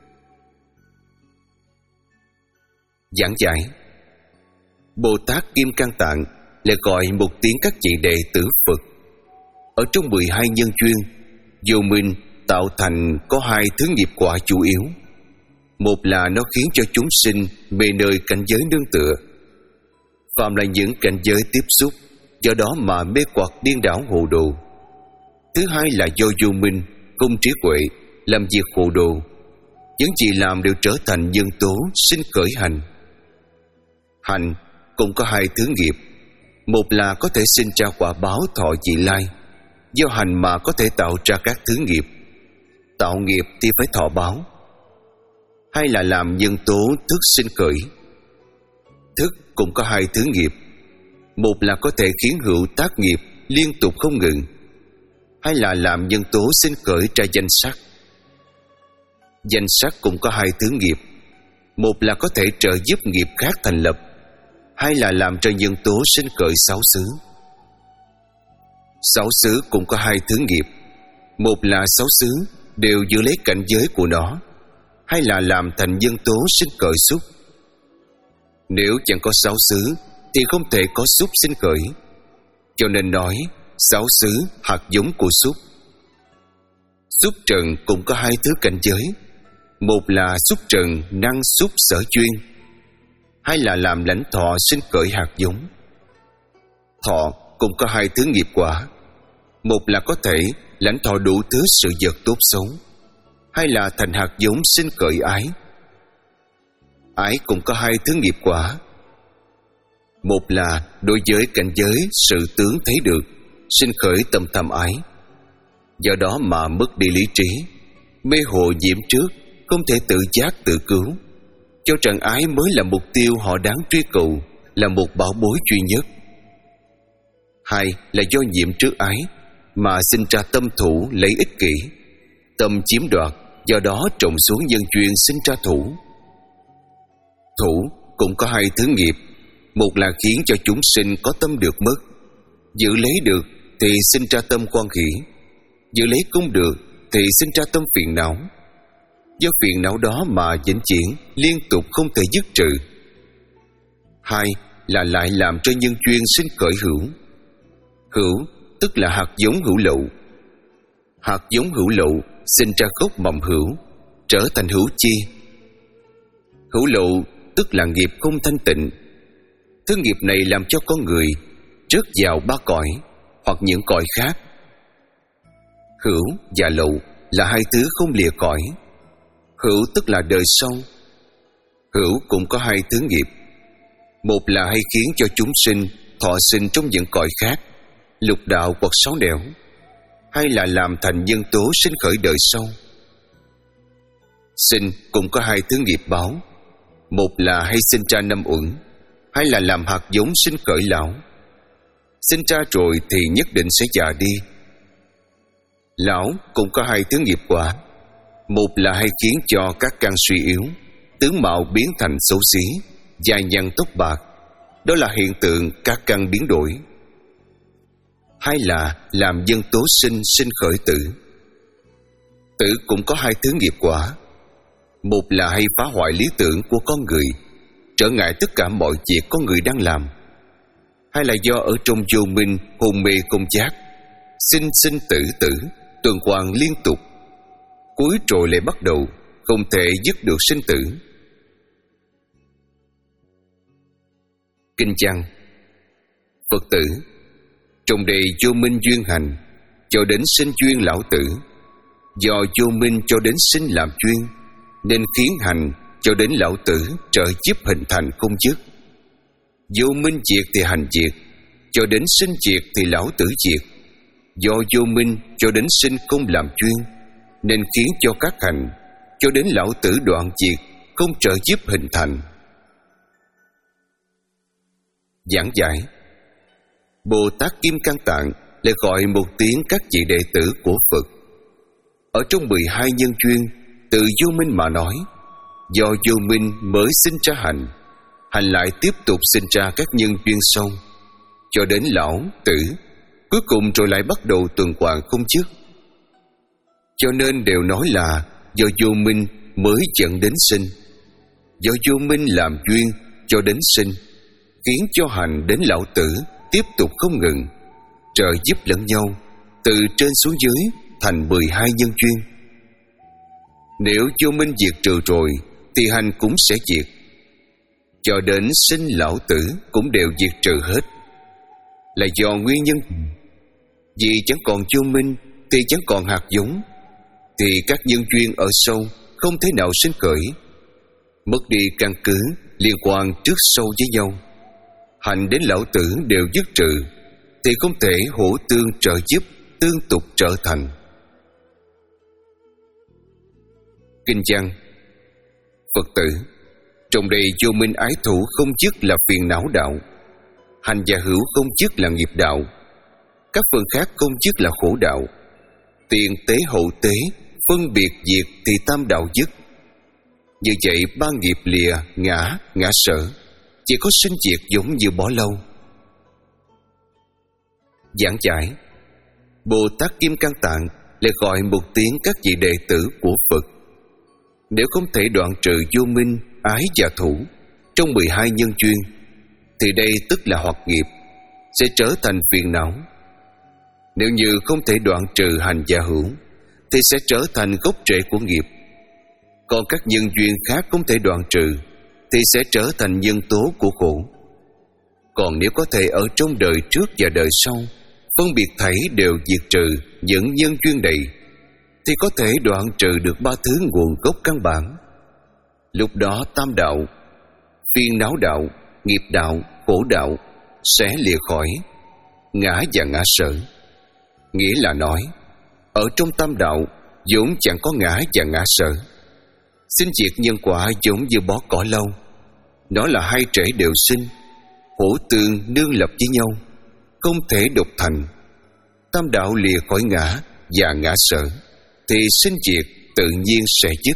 Giảng giải: Bồ Tát Kim Cang Tạng lại gọi một tiếng các vị đệ tử Phật. Ở trong mười hai nhân duyên, vô minh tạo thành có hai thứ nghiệp quả chủ yếu. Một là nó khiến cho chúng sinh mê nơi cảnh giới nương tựa, phàm là những cảnh giới tiếp xúc, do đó mà mê hoặc điên đảo hồ đồ. Thứ hai là do vô minh, không trí huệ, làm việc hồ đồ, những gì làm đều trở thành nhân tố sinh khởi hành. Hành cũng có hai thứ nghiệp. Một là có thể sinh ra quả báo thọ vị lai, do hành mà có thể tạo ra các thứ nghiệp. Tạo nghiệp thì phải thọ báo. Hai là làm nhân tố thức sinh khởi. Thức cũng có hai thứ nghiệp. Một là có thể khiến hữu tác nghiệp liên tục không ngừng, hai là làm nhân tố sinh khởi ra danh sắc. Danh sắc cũng có hai thứ nghiệp. Một là có thể trợ giúp nghiệp khác thành lập, hai là làm cho nhân tố sinh khởi sáu xứ. Sáu xứ cũng có hai thứ nghiệp. Một là sáu xứ đều giữ lấy cảnh giới của nó, hay là làm thành nhân tố sinh khởi xúc. Nếu chẳng có sáu xứ thì không thể có xúc sinh khởi, cho nên nói sáu xứ hạt giống của xúc. Xúc trần cũng có hai thứ cảnh giới. Một là xúc trần năng xúc sở chuyên, hai là làm lãnh thọ sinh khởi hạt giống. Thọ cũng có hai thứ nghiệp quả. Một là có thể lãnh thọ đủ thứ sự vật tốt xấu, hay là thành hạt giống sinh khởi ái. Ái cũng có hai thứ nghiệp quả. Một là đối với cảnh giới sự tướng thấy được, sinh khởi tâm tham ái, do đó mà mất đi lý trí, mê hồ nhiễm trước, không thể tự giác tự cứu, cho rằng ái mới là mục tiêu họ đáng truy cầu, là một bảo bối duy nhất. Hai là do nhiễm trước ái mà sinh ra tâm thủ lấy ích kỷ, tâm chiếm đoạt, do đó trồng xuống nhân duyên sinh ra thủ. Thủ cũng có hai thứ nghiệp, một là khiến cho chúng sinh có tâm được mất, giữ lấy được thì sinh ra tâm quan hỷ, giữ lấy không được thì sinh ra tâm phiền não. Do phiền não đó mà vĩnh viễn liên tục không thể dứt trừ. Hai là lại làm cho nhân duyên sinh khởi hữu. Hữu tức là hạt giống hữu lậu. Hạt giống hữu lậu sinh ra gốc mầm hữu, trở thành hữu chi. Hữu lậu tức là nghiệp không thanh tịnh. Thứ nghiệp này làm cho con người rớt vào ba cõi hoặc những cõi khác. Hữu và lậu là hai thứ không lìa cõi. Hữu tức là đời sau. Hữu cũng có hai thứ nghiệp. Một là hay khiến cho chúng sinh thọ sinh trong những cõi khác, lục đạo hoặc sáu nẻo. Hai là làm thành nhân tố sinh khởi đời sau. Sinh cũng có hai thứ nghiệp báo. Một là hay sinh ra năm uẩn, hai là làm hạt giống sinh khởi lão. Sinh ra rồi thì nhất định sẽ già đi. Lão cũng có hai thứ nghiệp quả. Một là hay khiến cho các căn suy yếu, tướng mạo biến thành xấu xí, dài nhăn tóc bạc. Đó là hiện tượng các căn biến đổi. Hai là làm nhân tố sinh sinh khởi tử. Tử cũng có hai thứ nghiệp quả. Một là hay phá hoại lý tưởng của con người, trở ngại tất cả mọi việc con người đang làm. Hai là do ở trong vô minh, hôn mê không giác, sinh sinh tử tử, tuần hoàn liên tục, cuối rồi lại bắt đầu, không thể dứt được sinh tử. Kinh văn: Phật tử, trong đây vô minh duyên hành, cho đến sinh duyên lão tử. Do vô minh cho đến sinh làm duyên, nên khiến hành cho đến lão tử trợ giúp hình thành không dứt. Vô minh diệt thì hành diệt, cho đến sinh diệt thì lão tử diệt. Do vô minh cho đến sinh không làm duyên, nên khiến cho các hành cho đến lão tử đoạn diệt, không trợ giúp hình thành. Giảng giải: Bồ Tát Kim Cang Tạng lại gọi một tiếng các vị đệ tử của Phật. Ở trong mười hai nhân duyên, từ vô minh mà nói, do vô minh mới sinh ra hành, hành lại tiếp tục sinh ra các nhân duyên sau, cho đến lão, tử, cuối cùng rồi lại bắt đầu tuần hoàn không dứt. Cho nên đều nói là do vô minh mới dẫn đến sinh, do vô minh làm duyên cho đến sinh, khiến cho hành đến lão tử tiếp tục không ngừng, trợ giúp lẫn nhau, từ trên xuống dưới thành mười hai nhân duyên. Nếu vô minh diệt trừ rồi thì hành cũng sẽ diệt, cho đến sinh lão tử cũng đều diệt trừ hết. Là do nguyên nhân vì chẳng còn vô minh thì chẳng còn hạt giống, thì các nhân duyên ở sâu không thể nào sinh khởi, mất đi căn cứ liên quan trước sâu với nhau. Hành đến lão tử đều dứt trừ, thì không thể hỗ tương trợ giúp, tương tục trở thành. Kinh văn: Phật tử, trong đây vô minh ái thủ không dứt là phiền não đạo, hành và hữu không dứt là nghiệp đạo, các phần khác không dứt là khổ đạo. Tiền tế hậu tế, phân biệt diệt thì tam đạo dứt. Như vậy ba nghiệp lìa, ngã, ngã sở, chỉ có sinh diệt giống như bỏ lâu. Giảng giải: Bồ Tát Kim Cang Tạng lại gọi một tiếng các vị đệ tử của Phật. Nếu không thể đoạn trừ vô minh, ái và thủ trong mười hai nhân duyên, thì đây tức là hoạt nghiệp, sẽ trở thành phiền não. Nếu như không thể đoạn trừ hành và hữu, thì sẽ trở thành gốc rễ của nghiệp. Còn các nhân duyên khác không thể đoạn trừ, thì sẽ trở thành nhân tố của khổ. Còn nếu có thể ở trong đời trước và đời sau phân biệt thảy đều diệt trừ những nhân duyên này, thì có thể đoạn trừ được ba thứ nguồn gốc căn bản. Lúc đó tam đạo, phiền não đạo, nghiệp đạo khổ đạo sẽ lìa khỏi ngã và ngã sở. Nghĩa là nói, ở trong tam đạo vốn chẳng có ngã và ngã sở. Sinh diệt nhân quả giống như bó cỏ lau, nó là hai rễ đều sinh, hỗ tương nương lập với nhau, không thể độc thành. Tam đạo lìa khỏi ngã và ngã sở thì sinh diệt tự nhiên sẽ dứt.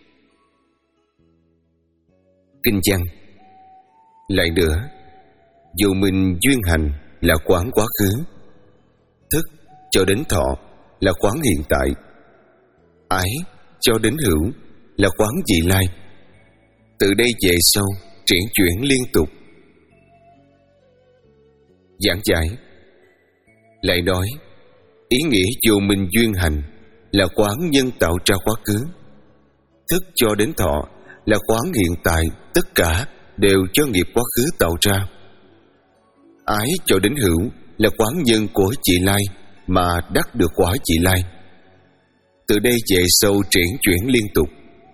Kinh văn. Lại nữa, vô minh duyên hành là quán quá khứ, thức cho đến thọ là quán hiện tại, ái cho đến hữu là quán vị lai. Từ đây về sau triển chuyển liên tục. Giảng giải. Lại nói, ý nghĩa vô minh duyên hành là quán nhân tạo ra quá khứ, thức cho đến thọ là quán hiện tại, tất cả đều do nghiệp quá khứ tạo ra. Ái cho đến hữu là quán nhân của vị lai mà đắc được quả vị lai. Từ đây về sau triển chuyển liên tục.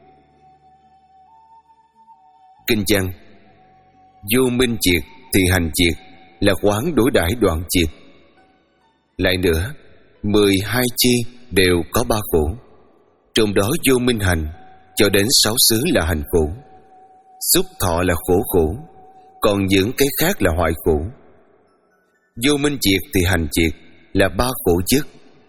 Kinh văn. Vô minh diệt thì hành diệt là quán đối đãi đoạn diệt. Lại nữa, mười hai chi đều có ba khổ, trong đó vô minh hành cho đến sáu xứ là hành khổ, xúc thọ là khổ khổ, còn những cái khác là hoại khổ. Vô minh diệt thì hành diệt là ba khổ dứt.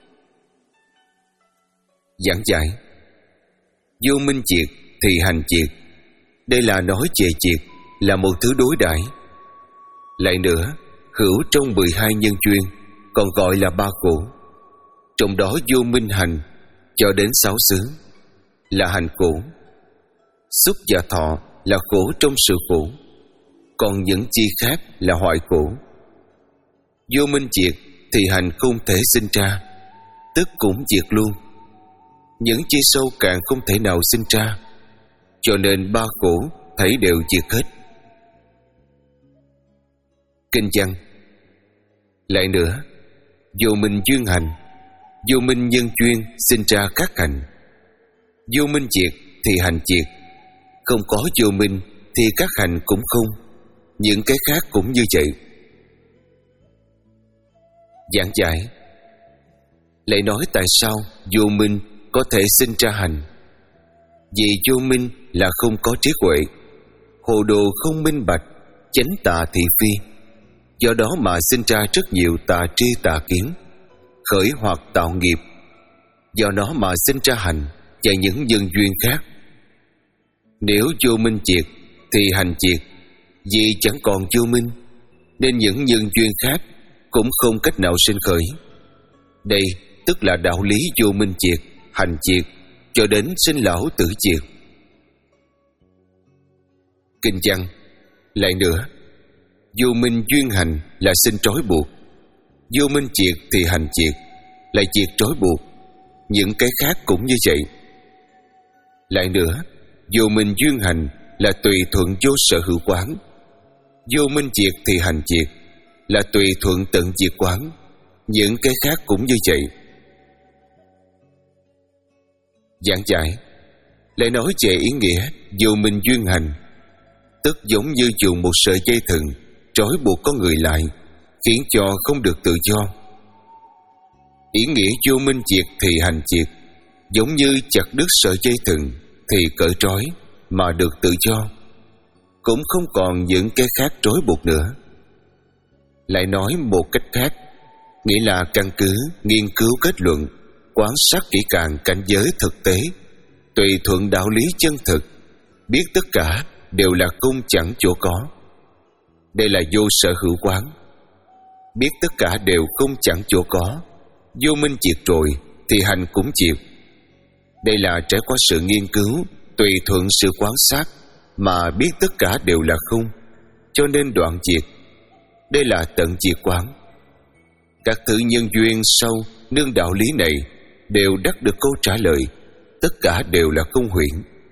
Giảng giải. Vô minh diệt thì hành diệt, đây là nói về diệt là một thứ đối đãi. Lại nữa, hữu trong mười hai nhân duyên còn gọi là ba khổ, trong đó vô minh hành cho đến sáu xứ là hành khổ, xúc và thọ là khổ trong sự khổ, còn những chi khác là hoại khổ. Vô minh diệt thì hành không thể sinh ra, tức cũng diệt luôn. Những chi sâu càng không thể nào sinh ra, cho nên ba khổ thấy đều diệt hết. Kinh văn. Lại nữa, vô minh duyên hành, vô minh nhân duyên sinh ra các hành. Vô minh diệt thì hành diệt, không có vô minh thì các hành cũng không, những cái khác cũng như vậy. Giảng giải. Lại nói tại sao vô minh có thể sinh ra hành. Vì vô minh là không có trí huệ, hồ đồ không minh bạch, chánh tà thị phi, do đó mà sinh ra rất nhiều tà tri tà kiến, khởi hoặc tạo nghiệp, do đó mà sinh ra hành và những nhân duyên khác. Nếu vô minh diệt thì hành diệt, vì chẳng còn vô minh nên những nhân duyên khác cũng không cách nào sinh khởi. Đây tức là đạo lý vô minh diệt, hành diệt cho đến sinh lão tử diệt. Kinh văn. Lại nữa, vô minh duyên hành là sinh trói buộc, vô minh diệt thì hành diệt lại diệt trói buộc, những cái khác cũng như vậy. Lại nữa, vô minh duyên hành là tùy thuận vô sở hữu quán, vô minh diệt thì hành diệt là tùy thuận tận diệt quán, những cái khác cũng như vậy. Giảng giải. Lại nói về ý nghĩa vô minh duyên hành, tức giống như dùng một sợi dây thừng trói buộc con người lại, khiến cho không được tự do. Ý nghĩa vô minh diệt thì hành diệt, giống như chặt đứt sợi dây thừng thì cởi trói mà được tự do, cũng không còn những cái khác trói buộc nữa. Lại nói một cách khác, nghĩa là căn cứ nghiên cứu kết luận, quan sát kỹ càng cảnh giới thực tế, tùy thuận đạo lý chân thực, biết tất cả đều là không chẳng chỗ có. Đây là vô sở hữu quán. Biết tất cả đều không chẳng chỗ có, vô minh diệt rồi thì hành cũng diệt. Đây là trải qua sự nghiên cứu, tùy thuận sự quan sát mà biết tất cả đều là không, cho nên đoạn diệt. Đây là tận diệt quán. Các thứ nhân duyên sau nương đạo lý này đều đắc được câu trả lời, tất cả đều là không huyễn.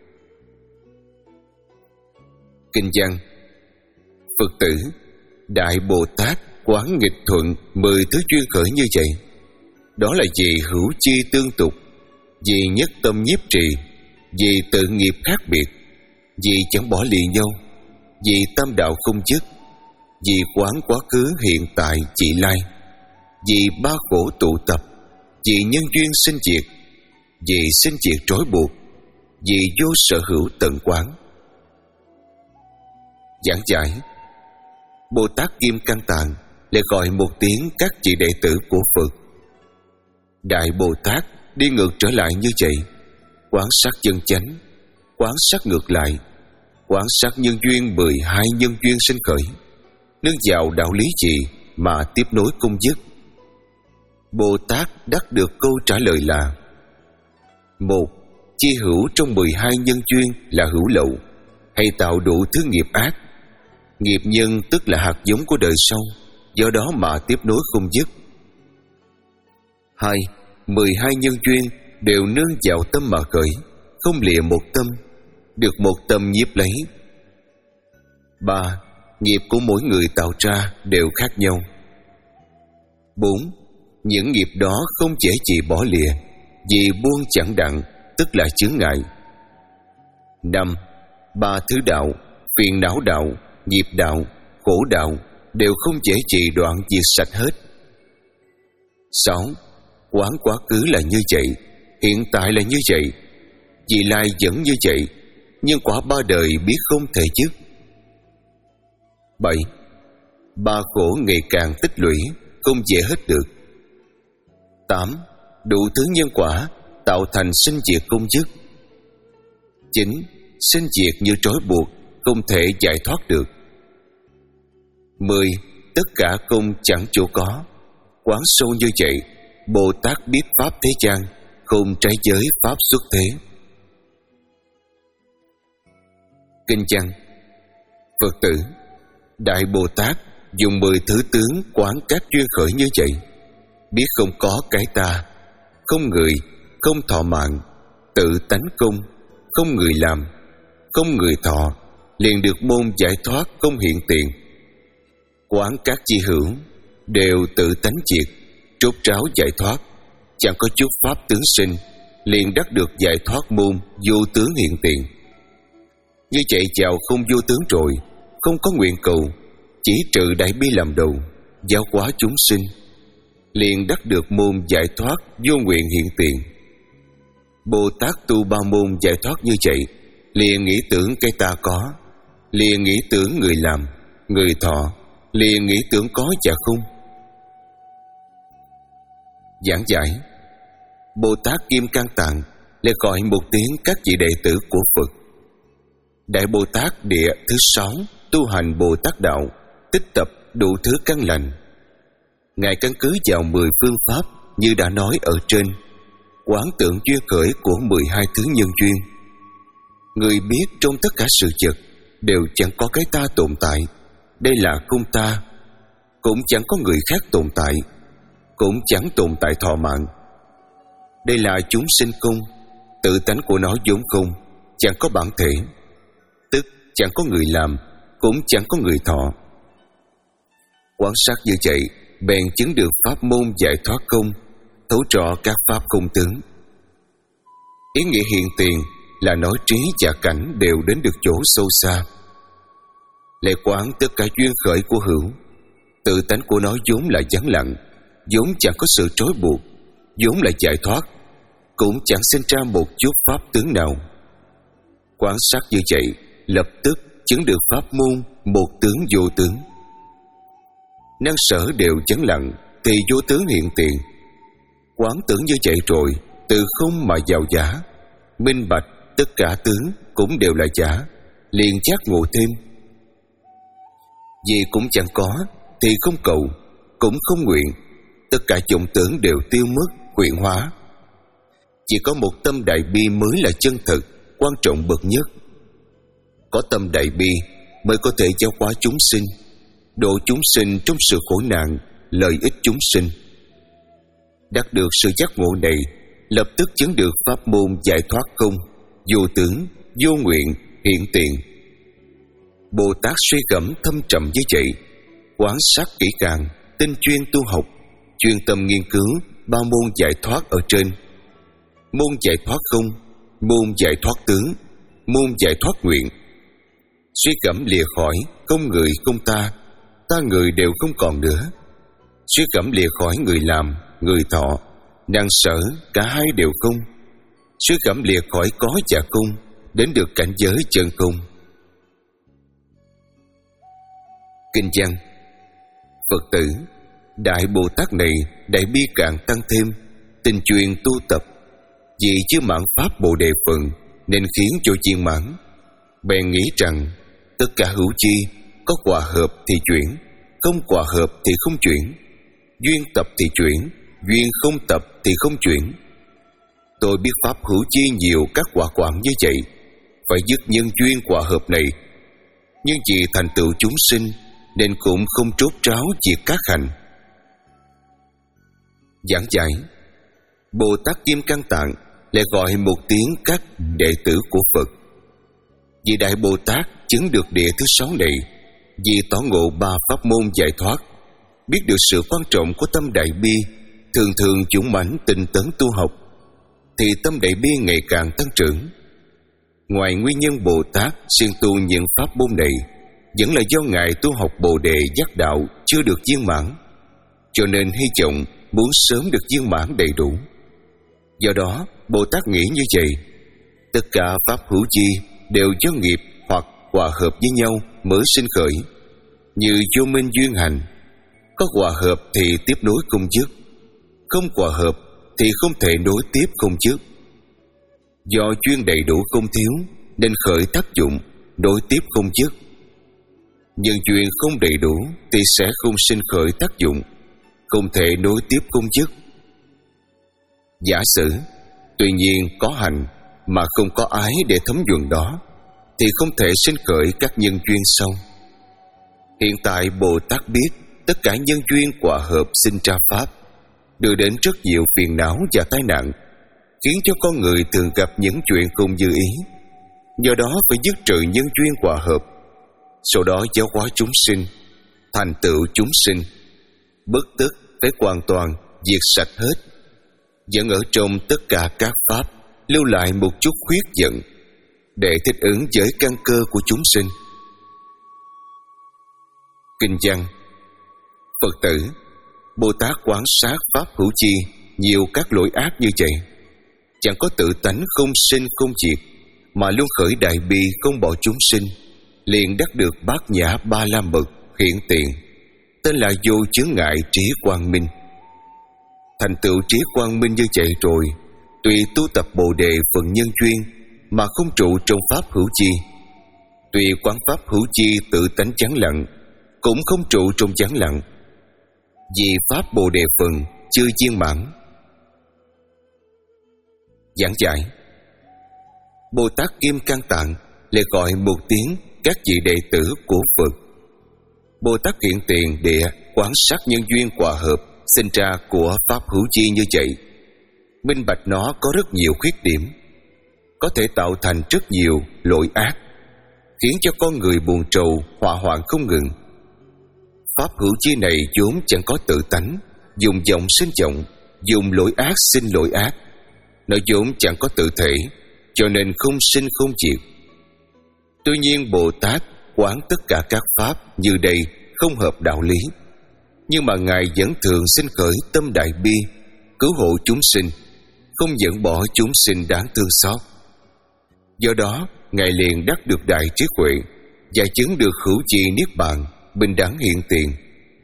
Kinh văn. Phật tử, Đại Bồ Tát quán nghịch thuận mười thứ duyên khởi như vậy. Đó là vì hữu chi tương tục, vì nhất tâm nhiếp trì, vì tự nghiệp khác biệt, vì chẳng bỏ lìa nhau, vì tam đạo không dứt, vì quán quá khứ hiện tại vị lai, vì ba khổ tụ tập, vì nhân duyên sinh diệt, vì sinh diệt trói buộc, vì vô sở hữu tận quán. Giảng giải: Bồ Tát Kim Cang Tạng lại gọi một tiếng các vị đệ tử của Phật. Đại Bồ Tát đi ngược trở lại như vậy, quán sát chân chánh, quán sát ngược lại, quán sát nhân duyên mười hai nhân duyên sinh khởi, nương vào đạo lý gì mà tiếp nối công dứt. Bồ Tát đắc được câu trả lời là: một. Chi hữu trong mười hai nhân duyên là hữu lậu, hay tạo đủ thứ nghiệp ác. Nghiệp nhân tức là hạt giống của đời sau, do đó mà tiếp nối không dứt. Hai. Mười hai nhân duyên đều nương vào tâm mà khởi, không lìa một tâm, được một tâm nhiếp lấy. Ba. Nghiệp của mỗi người tạo ra đều khác nhau. Bốn. Những nghiệp đó không dễ gì bỏ lìa, vì buông chẳng đặng, tức là chướng ngại. Năm. Ba thứ đạo, phiền não đạo, nghiệp đạo, khổ đạo đều không dễ gì đoạn diệt sạch hết. Sáu. Quán quá khứ là như vậy, hiện tại là như vậy, vị lai vẫn như vậy, nhưng quả ba đời biết không thể dứt. Bảy. Ba khổ ngày càng tích lũy, không dễ hết được. Tám. Đủ thứ nhân quả tạo thành sinh diệt không dứt. Chín. Sinh diệt như trói buộc, không thể giải thoát được. Mười. Tất cả không chẳng chỗ có. Quán sâu như vậy, Bồ Tát biết pháp thế gian, không trái giới pháp xuất thế. Kinh văn: Phật tử, Đại Bồ Tát dùng mười thứ tướng quán các duyên khởi như vậy, biết không có cái ta, không người, không thọ mạng, tự tánh công, không người làm, không người thọ, liền được môn giải thoát không hiện tiền. Quán các chi hữu đều tự tánh diệt, trốt ráo giải thoát, chẳng có chút pháp tướng sinh, liền đắc được giải thoát môn vô tướng hiện tiền. Như chạy vào không vô tướng rồi, không có nguyện cầu, chỉ trừ đại bi làm đầu, giáo hóa chúng sinh, liền đắc được môn giải thoát vô nguyện hiện tiền. Bồ Tát tu ba môn giải thoát như vậy, liền nghĩ tưởng cái ta có, liền nghĩ tưởng người làm, người thọ, liền nghĩ tưởng có và không. Giảng giải: Bồ Tát Kim Cang Tạng lại gọi một tiếng các vị đệ tử của Phật. Đại Bồ Tát địa thứ sáu tu hành Bồ Tát đạo, tích tập đủ thứ căn lành. Ngài căn cứ vào mười phương pháp như đã nói ở trên, quán tưởng duyên khởi của mười hai thứ nhân duyên. Người biết trong tất cả sự vật đều chẳng có cái ta tồn tại, đây là không ta, cũng chẳng có người khác tồn tại, cũng chẳng tồn tại thọ mạng. Đây là chúng sinh không, tự tánh của nó vốn không, chẳng có bản thể, tức chẳng có người làm, cũng chẳng có người thọ. Quan sát như vậy, bèn chứng được pháp môn giải thoát không, thấu rõ các pháp không tướng. Ý nghĩa hiện tiền là nói trí và cảnh đều đến được chỗ sâu xa. Lệ quán tất cả duyên khởi của hữu, tự tánh của nó vốn là vắng lặng, vốn chẳng có sự trói buộc, vốn là giải thoát, cũng chẳng sinh ra một chút pháp tướng nào. Quan sát như vậy, lập tức chứng được pháp môn một tướng vô tướng. Năng sở đều vắng lặng thì vô tướng hiện tiền. Quán tưởng như vậy rồi, từ không mà vào giả, minh bạch tất cả tướng cũng đều là giả, liền giác ngộ thêm. Vì cũng chẳng có thì không cầu, cũng không nguyện, tất cả vọng tưởng đều tiêu mất, quyện hóa. Chỉ có một tâm đại bi mới là chân thực, quan trọng bậc nhất. Có tâm đại bi mới có thể giáo hóa chúng sinh, độ chúng sinh trong sự khổ nạn, lợi ích chúng sinh. Đạt được sự giác ngộ này, lập tức chứng được pháp môn giải thoát không, vô tướng, vô nguyện, hiện tiền. Bồ Tát suy gẫm thâm trầm như vậy, quán sát kỹ càng, tinh chuyên tu học, chuyên tâm nghiên cứu ba môn giải thoát ở trên: môn giải thoát không, môn giải thoát tướng, môn giải thoát nguyện. Suy gẫm lìa khỏi không người không ta, ta người đều không còn nữa. Suy cảm lìa khỏi người làm, người thọ, năng sở, cả hai đều không. Suy cảm lìa khỏi có và không, đến được cảnh giới chân không. Kinh văn: Phật tử, Đại Bồ Tát này đại bi càng tăng thêm, tình truyền tu tập, vì chưa mãn pháp Bồ Đề phần nên khiến cho viên mãn. Bèn nghĩ rằng tất cả hữu chi, có quả hợp thì chuyển, không quả hợp thì không chuyển. Duyên tập thì chuyển, duyên không tập thì không chuyển. Tôi biết pháp hữu chi nhiều các quả quạng như vậy, phải dứt nhân duyên quả hợp này. Nhưng vì thành tựu chúng sinh nên cũng không trốt tráo việc các hành. Giảng giải: Bồ Tát Kim Cang Tạng lại gọi một tiếng các đệ tử của Phật. Vì Đại Bồ Tát chứng được địa thứ sáu này, vì tỏ ngộ ba pháp môn giải thoát, biết được sự quan trọng của tâm đại bi, thường thường dũng mãnh tinh tấn tu học, thì tâm đại bi ngày càng tăng trưởng. Ngoài nguyên nhân Bồ Tát siêng tu những pháp môn này, vẫn là do Ngài tu học Bồ Đề giác đạo chưa được viên mãn, cho nên hy vọng muốn sớm được viên mãn đầy đủ. Do đó Bồ Tát nghĩ như vậy: tất cả pháp hữu chi đều do nghiệp hoặc hòa hợp với nhau mới sinh khởi, như vô minh duyên hành. Có hòa hợp thì tiếp nối không dứt, không hòa hợp thì không thể nối tiếp không dứt. Do duyên đầy đủ không thiếu nên khởi tác dụng, nối tiếp không dứt. Nhưng duyên không đầy đủ thì sẽ không sinh khởi tác dụng, không thể nối tiếp không dứt. Giả sử tuy nhiên có hành mà không có ái để thấm nhuần đó, thì không thể sinh khởi các nhân duyên sau. Hiện tại Bồ Tát biết tất cả nhân duyên quả hợp sinh ra pháp, đưa đến rất nhiều phiền não và tai nạn, khiến cho con người thường gặp những chuyện không như ý. Do đó phải dứt trừ nhân duyên quả hợp, sau đó giáo hóa chúng sinh, thành tựu chúng sinh. Bất tức phải hoàn toàn diệt sạch hết, vẫn ở trong tất cả các pháp lưu lại một chút khuyết giận, để thích ứng với căn cơ của chúng sinh. Kinh văn: Phật tử, Bồ Tát quán sát pháp hữu chi nhiều các lỗi ác như vậy, chẳng có tự tánh không sinh không diệt, mà luôn khởi đại bi không bỏ chúng sinh, liền đắc được bát nhã ba la mật hiện tiền, tên là vô chướng ngại trí quang minh. Thành tựu trí quang minh như vậy rồi, tùy tu tập Bồ Đề phần nhân duyên mà không trụ trong pháp hữu chi, tùy quán pháp hữu chi tự tánh vắng lặng, cũng không trụ trong vắng lặng, vì pháp Bồ Đề phần chưa viên mãn. Giảng giải: Bồ Tát Kim Cang Tạng lại gọi một tiếng các vị đệ tử của Phật. Bồ Tát hiện tiền địa quán sát nhân duyên quả hợp sinh ra của pháp hữu chi như vậy, minh bạch nó có rất nhiều khuyết điểm, có thể tạo thành rất nhiều lỗi ác, khiến cho con người buồn trầu họa hoạn không ngừng. Pháp hữu chi này vốn chẳng có tự tánh, dùng vọng sinh vọng, dùng lỗi ác sinh lỗi ác. Nó vốn chẳng có tự thể, cho nên không sinh không diệt. Tuy nhiên Bồ Tát quán tất cả các pháp như đây không hợp đạo lý, nhưng mà Ngài vẫn thường sinh khởi tâm đại bi, cứu hộ chúng sinh, không dẫn bỏ chúng sinh đáng thương xót. Do đó Ngài liền đắc được đại trí huệ và chứng được hữu chi niết bàn, bình đẳng hiện tiền.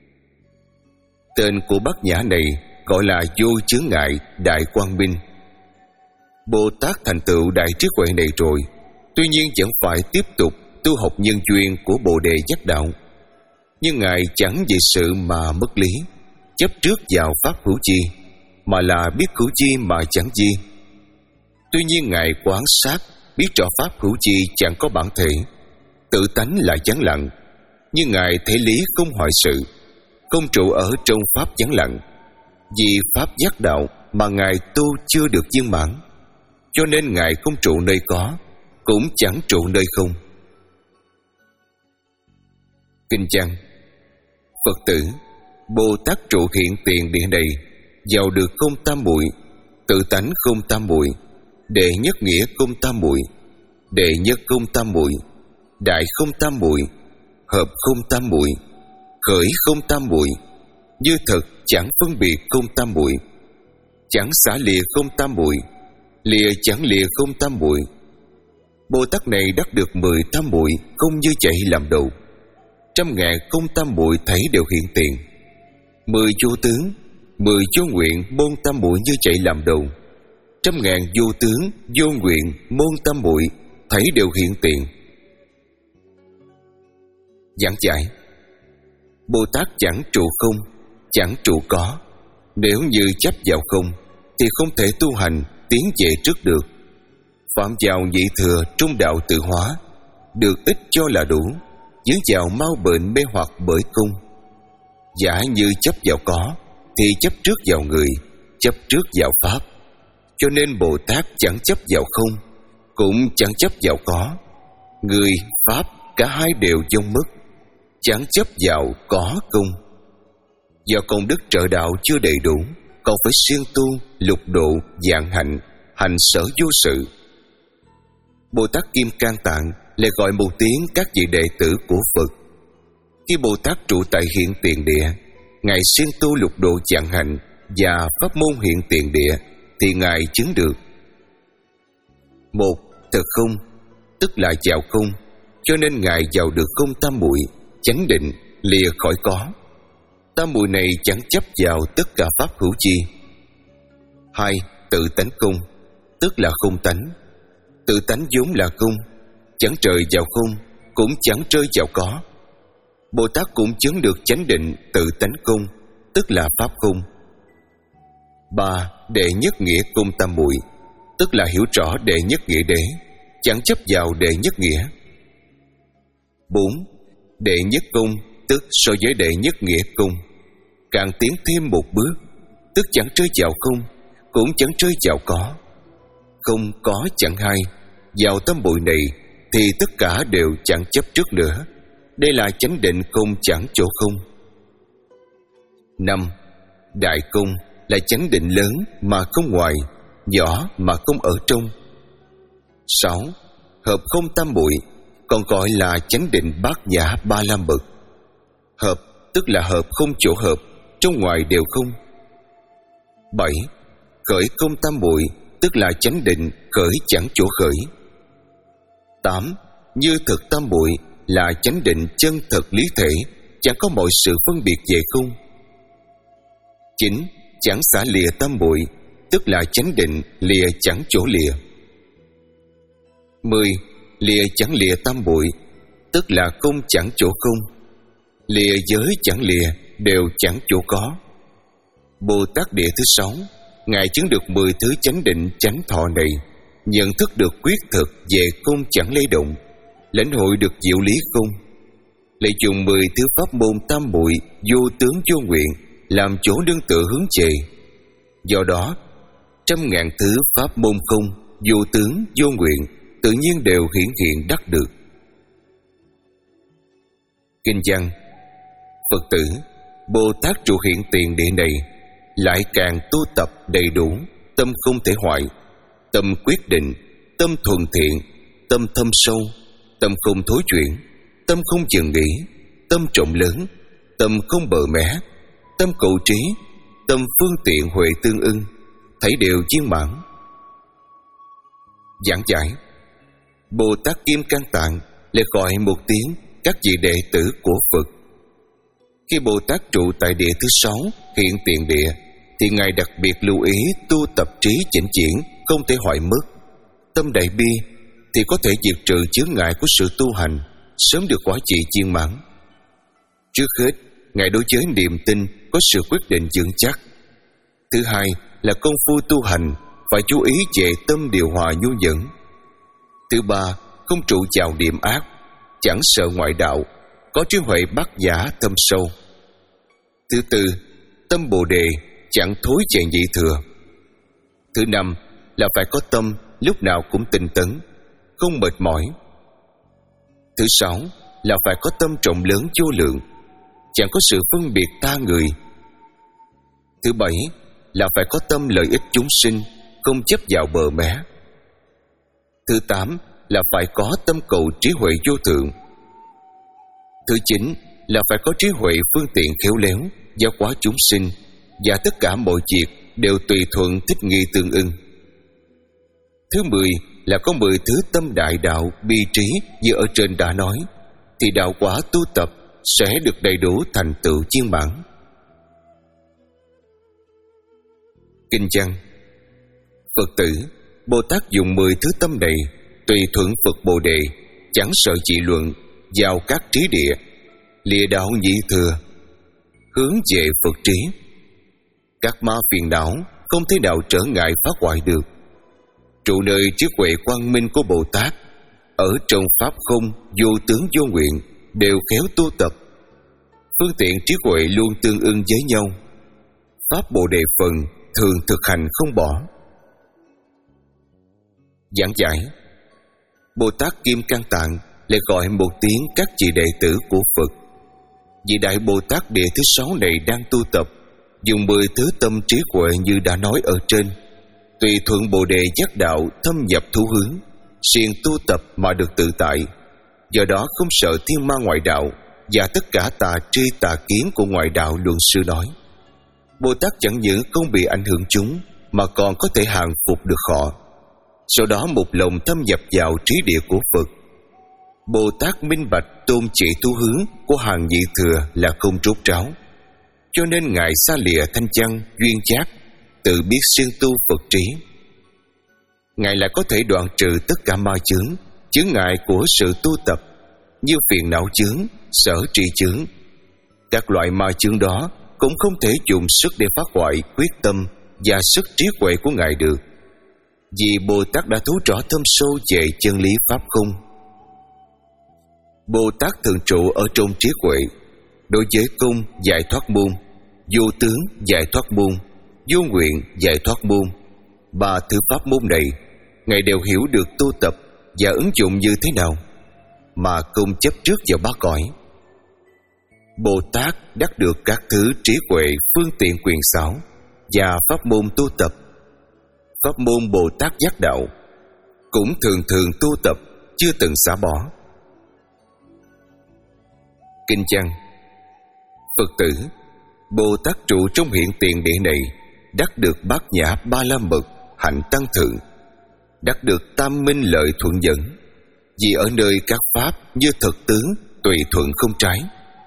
Tên của bát nhã này gọi là vô chướng ngại đại quang minh. Bồ Tát thành tựu đại trí huệ này rồi, tuy nhiên vẫn phải tiếp tục tu học nhân duyên của Bồ Đề giác đạo. Nhưng Ngài chẳng vì sự mà mất lý, chấp trước vào pháp hữu chi, mà là biết hữu chi mà chẳng di. Tuy nhiên Ngài quán sát, biết rõ pháp hữu chi chẳng có bản thể, tự tánh là vắng lặng, nhưng Ngài thể lý không hoại sự, không trụ ở trong pháp vắng lặng. Vì pháp giác đạo mà Ngài tu chưa được viên mãn, cho nên Ngài không trụ nơi có, cũng chẳng trụ nơi không. Kinh văn: Phật tử, Bồ Tát trụ hiện tiền địa này, giàu được không tam muội, tự tánh không tam muội, đệ nhất nghĩa không tam muội, đệ nhất không tam muội, đại không tam muội, hợp không tam muội, khởi không tam muội, như thật chẳng phân biệt không tam muội, chẳng xả lìa không tam muội, lìa chẳng lìa không tam muội. Bồ Tát này đắc được mười tam muội không như chạy làm đầu. Trăm ngàn không tam muội thấy đều hiện tiền. Mười vô tướng, mười vô nguyện môn tam muội như chạy làm đầu. Trăm ngàn vô tướng, vô nguyện môn tam muội thấy đều hiện tiền. Giảng giải: Bồ Tát chẳng trụ không, chẳng trụ có. Nếu như chấp vào không thì không thể tu hành tiến về trước được. Phạm vào nhị thừa trung đạo tự hóa, được ít cho là đủ. Dướng vào mau bệnh mê hoặc bởi cung. Giả như chấp vào có thì chấp trước vào người, chấp trước vào pháp. Cho nên Bồ Tát chẳng chấp vào không, cũng chẳng chấp vào có. Người, pháp cả hai đều vong mất. Chẳng chấp vào có công. Do công đức trợ đạo chưa đầy đủ, còn phải siêng tu lục độ vạn hạnh, hành sở vô sự. Bồ Tát Kim Cang Tạng lại gọi một tiếng các vị đệ tử của Phật. Khi Bồ Tát trụ tại hiện tiền địa, Ngài siêng tu lục độ vạn hạnh và pháp môn hiện tiền địa thì Ngài chứng được: một, thực không, tức là vào không, cho nên Ngài vào được không tam muội, chánh định, lìa khỏi có. Tam muội này chẳng chấp vào tất cả pháp hữu chi. Hai, tự tánh không, tức là không tánh. Tự tánh vốn là không, chẳng trời vào không, cũng chẳng rơi vào có. Bồ Tát cũng chứng được chánh định tự tánh không, tức là pháp không. Ba, đệ nhất nghĩa công tam muội, tức là hiểu rõ đệ nhất nghĩa đế, chẳng chấp vào đệ nhất nghĩa. Bốn, đệ nhất công, tức so với đệ nhất nghĩa công, càng tiến thêm một bước, tức chẳng rơi vào không, cũng chẳng rơi vào có. Không có chẳng hai, vào tâm bụi này thì tất cả đều chẳng chấp trước nữa. Đây là chánh định không chẳng chỗ không. Năm, đại công là chánh định lớn mà không ngoài, nhỏ mà không ở trong. Sáu, hợp không tam muội, còn gọi là chánh định bát nhã ba la mật. Hợp tức là hợp không chỗ hợp, trong ngoài đều không. Bảy, khởi không tam muội, tức là chánh định khởi chẳng chỗ khởi. Tám, như thực tam muội là chánh định chân thật lý thể, chẳng có mọi sự phân biệt về không. Chín, chẳng xả lìa tam muội, tức là chánh định lìa chẳng chỗ lìa. Mười, lìa chẳng lìa tam muội, tức là không chẳng chỗ không. Lìa giới chẳng lìa đều chẳng chỗ có. Bồ Tát địa thứ sáu, Ngài chứng được mười thứ chánh định chánh thọ này, nhận thức được quyết thực về không chẳng lay động, lãnh hội được diệu lý không, lại dùng mười thứ pháp môn tam muội vô tướng vô nguyện làm chỗ đương tựa hướng về. Do đó, trăm ngàn thứ pháp môn không, vô tướng vô nguyện tự nhiên đều hiển hiện đắc được. Kinh văn: Phật tử, Bồ Tát trụ hiện tiền địa này, lại càng tu tập đầy đủ, tâm không thể hoại, tâm quyết định, tâm thuần thiện, tâm thâm sâu, tâm không thối chuyển, tâm không dừng nghỉ, tâm trọng lớn, tâm không bờ mẻ, tâm cầu trí, tâm phương tiện huệ tương ưng, thấy đều viên mãn. Giảng giải: Bồ Tát Kim Cang Tạng lại gọi một tiếng các vị đệ tử của Phật. Khi Bồ Tát trụ tại địa thứ sáu, hiện tiền địa, thì Ngài đặc biệt lưu ý tu tập trí chỉnh chuyển, không thể hoại mất. Tâm đại bi thì có thể diệt trừ chướng ngại của sự tu hành, sớm được quả trị viên mãn. Trước hết, Ngài đối với niềm tin có sự quyết định vững chắc. Thứ hai là công phu tu hành phải chú ý về tâm điều hòa nhu nhẫn. Thứ ba, không trụ vào niệm ác, chẳng sợ ngoại đạo, có trí huệ bát nhã thâm sâu. Thứ tư, tâm bồ đề chẳng thối về nhị thừa. Thứ năm là phải có tâm lúc nào cũng tinh tấn, không mệt mỏi. Thứ sáu là phải có tâm trọng lớn vô lượng, chẳng có sự phân biệt ta người. Thứ bảy là phải có tâm lợi ích chúng sinh, không chấp vào bờ mé. Thứ tám là phải có tâm cầu trí huệ vô thượng. Thứ chín là phải có trí huệ phương tiện khéo léo, giáo hóa chúng sinh, và tất cả mọi việc đều tùy thuận thích nghi tương ưng. Thứ mười là có mười thứ tâm đại đạo bi trí như ở trên đã nói, thì đạo quả tu tập sẽ được đầy đủ thành tựu viên mãn. Kinh văn: Phật tử, Bồ Tát dùng mười thứ tâm này tùy thuận Phật Bồ Đề, chẳng sợ dị luận, vào các trí địa, lìa đạo nhị thừa, hướng về Phật trí. Các ma phiền não không thể nào trở ngại phá hoại được. Trụ nơi trí huệ quang minh của Bồ Tát, ở trong pháp không vô tướng vô nguyện, đều khéo tu tập. Phương tiện trí huệ luôn tương ưng với nhau. Pháp Bồ Đề phần thường thực hành không bỏ. Giảng giải: Bồ Tát Kim Cang Tạng lại gọi một tiếng các vị đệ tử của Phật. Vị Đại Bồ Tát Địa thứ sáu này đang tu tập, dùng mười thứ tâm trí huệ như đã nói ở trên, tùy thuận Bồ Đề giác đạo thâm nhập thú hướng, siêng tu tập mà được tự tại. Do đó không sợ thiên ma ngoại đạo và tất cả tà tri tà kiến của ngoại đạo luận sư nói. Bồ Tát chẳng những không bị ảnh hưởng chúng, mà còn có thể hàng phục được họ. Sau đó một lòng thâm nhập vào trí địa của Phật. Bồ Tát minh bạch tôn chỉ tu hướng của hàng nhị thừa là không rốt ráo, cho nên Ngài xa lìa thanh văn duyên giác, tự biết siêng tu Phật trí. Ngài lại có thể đoạn trừ tất cả ma chướng, chướng ngại của sự tu tập, như phiền não chướng, sở tri chướng. Các loại ma chướng đó cũng không thể dùng sức để phá hoại quyết tâm và sức trí huệ của Ngài được, vì Bồ Tát đã thấu rõ thâm sâu về chân lý pháp không. Bồ Tát thường trụ ở trong trí huệ. Đối với công giải thoát môn, vô tướng giải thoát môn, vô nguyện giải thoát môn, ba thứ pháp môn này Ngài đều hiểu được tu tập và ứng dụng như thế nào, mà không chấp trước vào ba cõi. Bồ Tát đắc được các thứ trí huệ, phương tiện quyền xảo và pháp môn tu tập. Pháp môn Bồ Tát giác đạo cũng thường thường tu tập, chưa từng xả bỏ. Kinh văn: Phật tử, Bồ Tát trụ trong hiện tiền địa này, đắc được bát nhã ba la mật, hạnh tăng thượng, đắc được tam minh lợi thuận dẫn, vì ở nơi các pháp như thật tướng, tùy thuận không trái.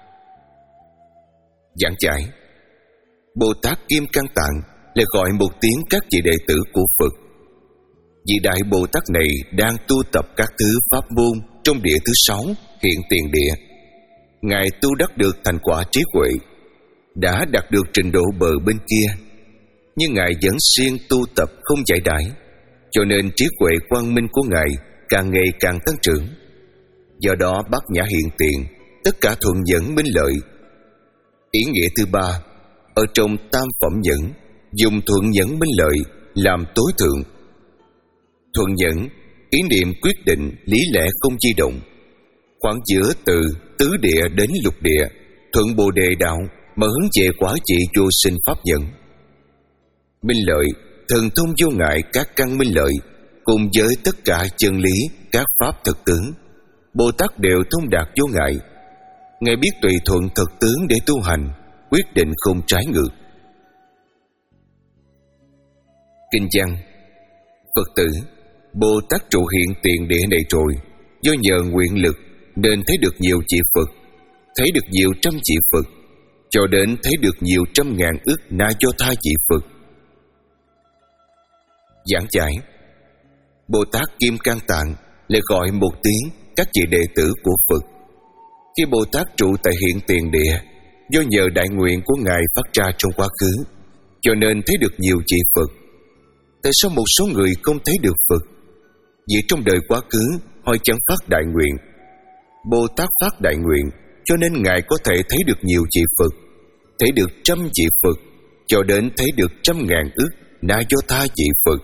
Giảng giải: Bồ Tát Kim Cang Tạng lại gọi một tiếng các vị đệ tử của Phật. Vị Đại Bồ Tát này đang tu tập các thứ pháp môn trong địa thứ sáu, hiện tiền địa. Ngài tu đắc được thành quả trí huệ, đã đạt được trình độ bờ bên kia, nhưng Ngài vẫn siêng tu tập không giải đãi, cho nên trí huệ quang minh của Ngài càng ngày càng tăng trưởng. Do đó bát nhã hiện tiền, tất cả thuận dẫn minh lợi. Ý nghĩa thứ ba, ở trong tam phẩm nhẫn, dùng thuận nhẫn minh lợi làm tối thượng. Thuận nhẫn, ý niệm quyết định, lý lẽ không di động. Khoảng giữa từ tứ địa đến lục địa, thuận Bồ Đề đạo mà hướng về quả trị vô sinh pháp nhẫn. Minh lợi, thần thông vô ngại các căn minh lợi, cùng với tất cả chân lý, các pháp thực tướng, Bồ Tát đều thông đạt vô ngại. Ngài biết tùy thuận thực tướng để tu hành, quyết định không trái ngược. Kinh văn: Phật tử, Bồ Tát trụ hiện tiền địa này rồi, do nhờ nguyện lực nên thấy được nhiều vị Phật, thấy được nhiều trăm vị Phật, cho đến thấy được nhiều trăm ngàn ức na do tha vị Phật. Giảng giải: Bồ Tát Kim Cang Tạng lại gọi một tiếng các vị đệ tử của Phật. Khi Bồ Tát trụ tại hiện tiền địa, do nhờ đại nguyện của Ngài phát ra trong quá khứ, cho nên thấy được nhiều vị Phật. Tại sao một số người không thấy được Phật? Vì trong đời quá khứ họ chẳng phát đại nguyện. Bồ Tát phát đại nguyện, cho nên Ngài có thể thấy được nhiều vị Phật, thấy được trăm vị Phật, cho đến thấy được trăm ngàn ức na do tha vị Phật.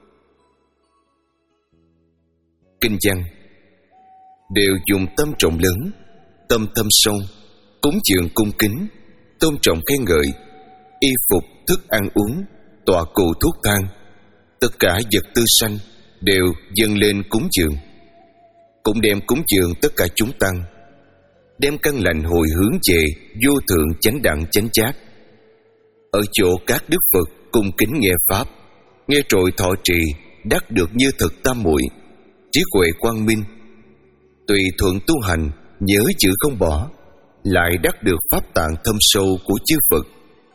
Kinh văn: Đều dùng tâm trọng lớn, tâm thâm sâu, cúng dường cung kính, tôn trọng khen ngợi, y phục, thức ăn uống, tọa cụ thuốc thang, tất cả vật tư sanh đều dâng lên cúng dường, cũng đem cúng dường tất cả chúng tăng. đem căn lành hồi hướng về vô thượng chánh đẳng chánh giác. Ở chỗ các đức Phật cung kính nghe pháp, nghe rồi thọ trì, đắc được như thực tam muội, trí huệ quang minh. Tùy thuận tu hành, nhớ chữ không bỏ, lại đắc được pháp tạng thâm sâu của chư Phật.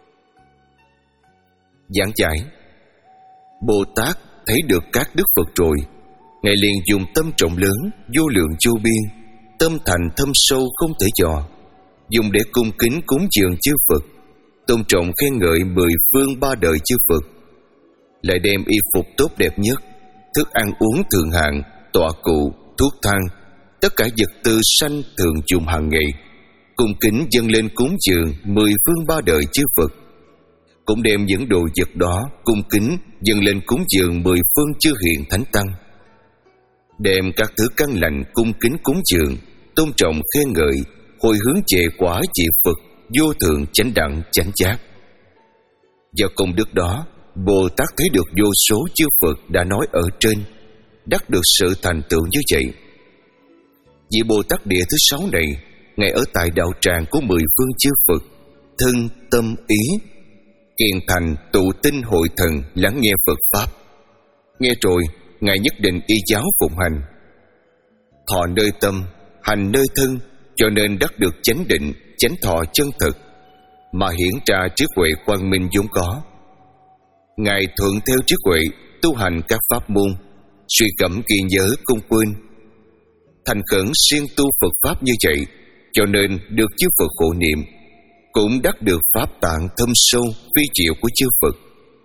Giảng giải: Bồ Tát thấy được các đức Phật rồi, Ngài liền dùng tâm trọng lớn, vô lượng vô biên, tâm thành thâm sâu không thể dò, dùng để cung kính cúng dường chư Phật, tôn trọng khen ngợi mười phương ba đời chư Phật, lại đem y phục tốt đẹp nhất, thức ăn uống thượng hạng, tọa cụ, thuốc thang, tất cả vật tư sanh thường dùng hàng ngày, cung kính dâng lên cúng dường mười phương ba đời chư Phật. Cũng đem những đồ vật đó cung kính dâng lên cúng dường mười phương chư hiện thánh tăng, đem các thứ căn lành cung kính cúng dường, tôn trọng khen ngợi, hồi hướng về quả vị Phật vô thượng chánh đẳng chánh giác. Do công đức đó, Bồ Tát thấy được vô số chư Phật đã nói ở trên, đắc được sự thành tựu như vậy. Vị Bồ Tát Địa thứ sáu này, Ngài ở tại đạo tràng của mười phương chư Phật, thân tâm ý kiền thành tụ tinh hội thần, lắng nghe Phật pháp. Nghe rồi, Ngài nhất định y giáo phụng hành, thọ nơi tâm, hành nơi thân, cho nên đắc được chánh định, chánh thọ chân thực, mà hiển ra trí huệ quang minh vốn có. Ngài thuận theo trí huệ tu hành các pháp môn, suy cẩm ghi nhớ không quên, thành khẩn siêng tu Phật pháp như vậy, cho nên được chư Phật hộ niệm, cũng đắc được pháp tạng thâm sâu phi diệu của chư Phật.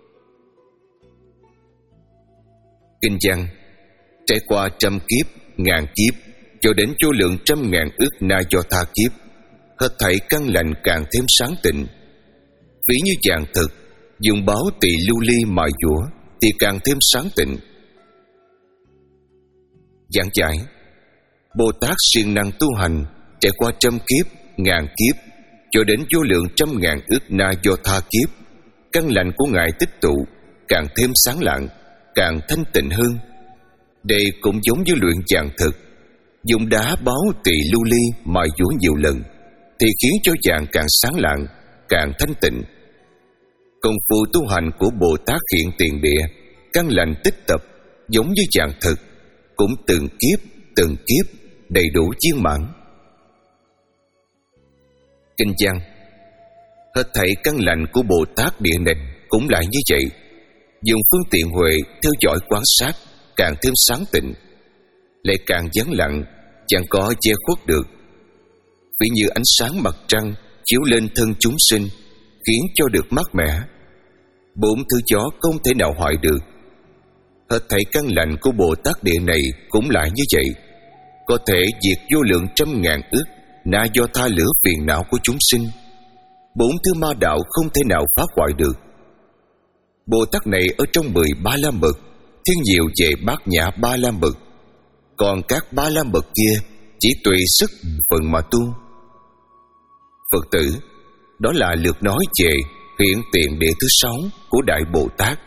Kinh văn: Trải qua trăm kiếp, ngàn kiếp, cho đến vô lượng trăm ngàn ức na do tha kiếp, hết thảy căn lành càng thêm sáng tịnh. Ví như vàng thực, dùng báo tỳ lưu ly mài dũa thì càng thêm sáng tịnh. Giảng giải: Bồ Tát siêng năng tu hành, trải qua trăm kiếp, ngàn kiếp, cho đến vô lượng trăm ngàn ức na do tha kiếp, căn lành của Ngài tích tụ càng thêm sáng lạng, càng thanh tịnh hơn. Đây cũng giống như luyện vàng thực, dùng đá báo tỳ lưu ly mài dũa nhiều lần thì khiến cho vàng càng sáng lạng, càng thanh tịnh. Công phu tu hành của Bồ Tát hiện tiền địa, căn lành tích tập giống như vàng thực, cũng từng kiếp từng kiếp đầy đủ viên mãn. Kinh văn: Hết thảy căn lành của Bồ Tát địa này cũng lại như vậy, dùng phương tiện huệ theo dõi quan sát, càng thêm sáng tịnh, lại càng vắng lặng, chẳng có che khuất được. Ví như ánh sáng mặt trăng chiếu lên thân chúng sinh, khiến cho được mát mẻ. Bốn thứ gió không thể nào hoại được. Hết thảy căn lành của Bồ Tát địa này cũng lại như vậy, có thể diệt vô lượng trăm ngàn ức na do tha lửa phiền não của chúng sinh. Bốn thứ ma đạo không thể nào phá hoại được. Bồ Tát này ở trong mười ba la mật, thiên nhiều về bát nhã ba la mật, còn các ba la mật kia chỉ tùy sức phần mà tu. Phật tử, đó là lượt nói về hiện tiền địa thứ sáu của Đại Bồ Tát.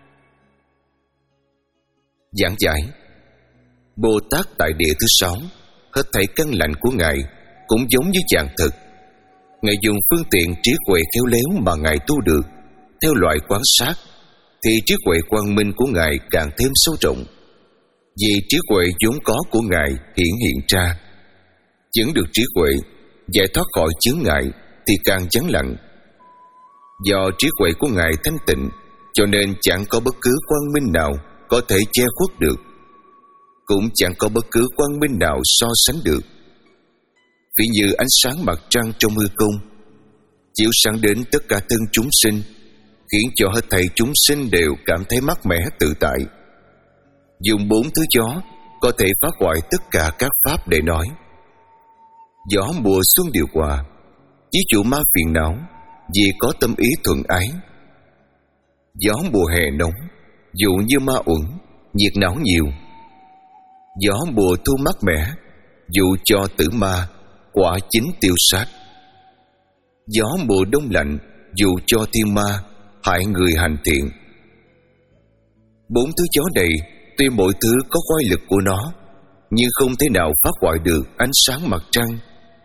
Giảng giải: Bồ Tát tại địa thứ sáu, hết thảy căn lành của Ngài cũng giống như vàng thực. Ngài dùng phương tiện trí huệ khéo léo mà Ngài tu được, theo loại quan sát, thì trí huệ quang minh của Ngài càng thêm sâu rộng. Vì trí huệ vốn có của Ngài hiện hiện ra, chứng được trí huệ, giải thoát khỏi chướng ngại thì càng vắng lặng. Do trí huệ của Ngài thanh tịnh, cho nên chẳng có bất cứ quang minh nào có thể che khuất được, cũng chẳng có bất cứ quang minh nào so sánh được. Ví như ánh sáng mặt trăng trong hư không, chiếu sáng đến tất cả thân chúng sinh, khiến cho hết thảy chúng sinh đều cảm thấy mát mẻ tự tại. Dùng bốn thứ gió có thể phá hoại tất cả các pháp để nói. Gió mùa xuân điều hòa, ví dụ ma phiền não, vì có tâm ý thuận ái. Gió mùa hè nóng, dụ như ma uẩn, nhiệt não nhiều. Gió mùa thu mát mẻ, dụ cho tử ma, quả chính tiêu sát. Gió mùa đông lạnh, dụ cho thiên ma, hại người hành thiện. Bốn thứ gió này, tuy mỗi thứ có quay lực của nó, nhưng không thể nào phá hoại được ánh sáng mặt trăng,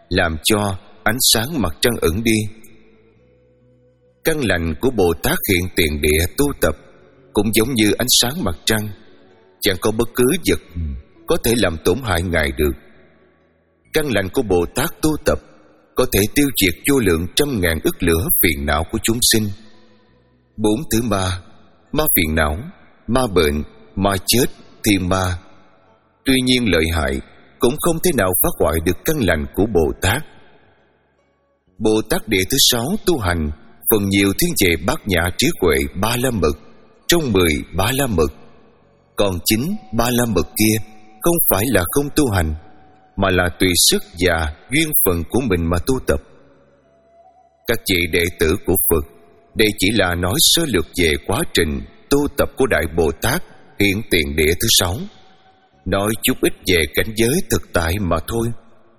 làm cho ánh sáng mặt trăng ẩn đi. Căn lành của Bồ Tát hiện tiền địa tu tập cũng giống như ánh sáng mặt trăng, chẳng có bất cứ vật có thể làm tổn hại Ngài được. Căn lành của Bồ Tát tu tập có thể tiêu diệt vô lượng trăm ngàn ức lửa phiền não của chúng sinh. Bốn thứ ma: ma phiền não, ma bệnh, ma chết, thiên ma. Tuy nhiên lợi hại cũng không thể nào phá hoại được căn lành của Bồ Tát. Bồ Tát địa thứ sáu tu hành phần nhiều thiên về bát nhã trí huệ ba la mật trong mười ba la mật. Còn chính ba la mật kia không phải là không tu hành, mà là tùy sức và duyên phận của mình mà tu tập. Các vị đệ tử của Phật, đây chỉ là nói sơ lược về quá trình tu tập của Đại Bồ Tát hiện tiền địa thứ sáu, nói chút ít về cảnh giới thực tại mà thôi.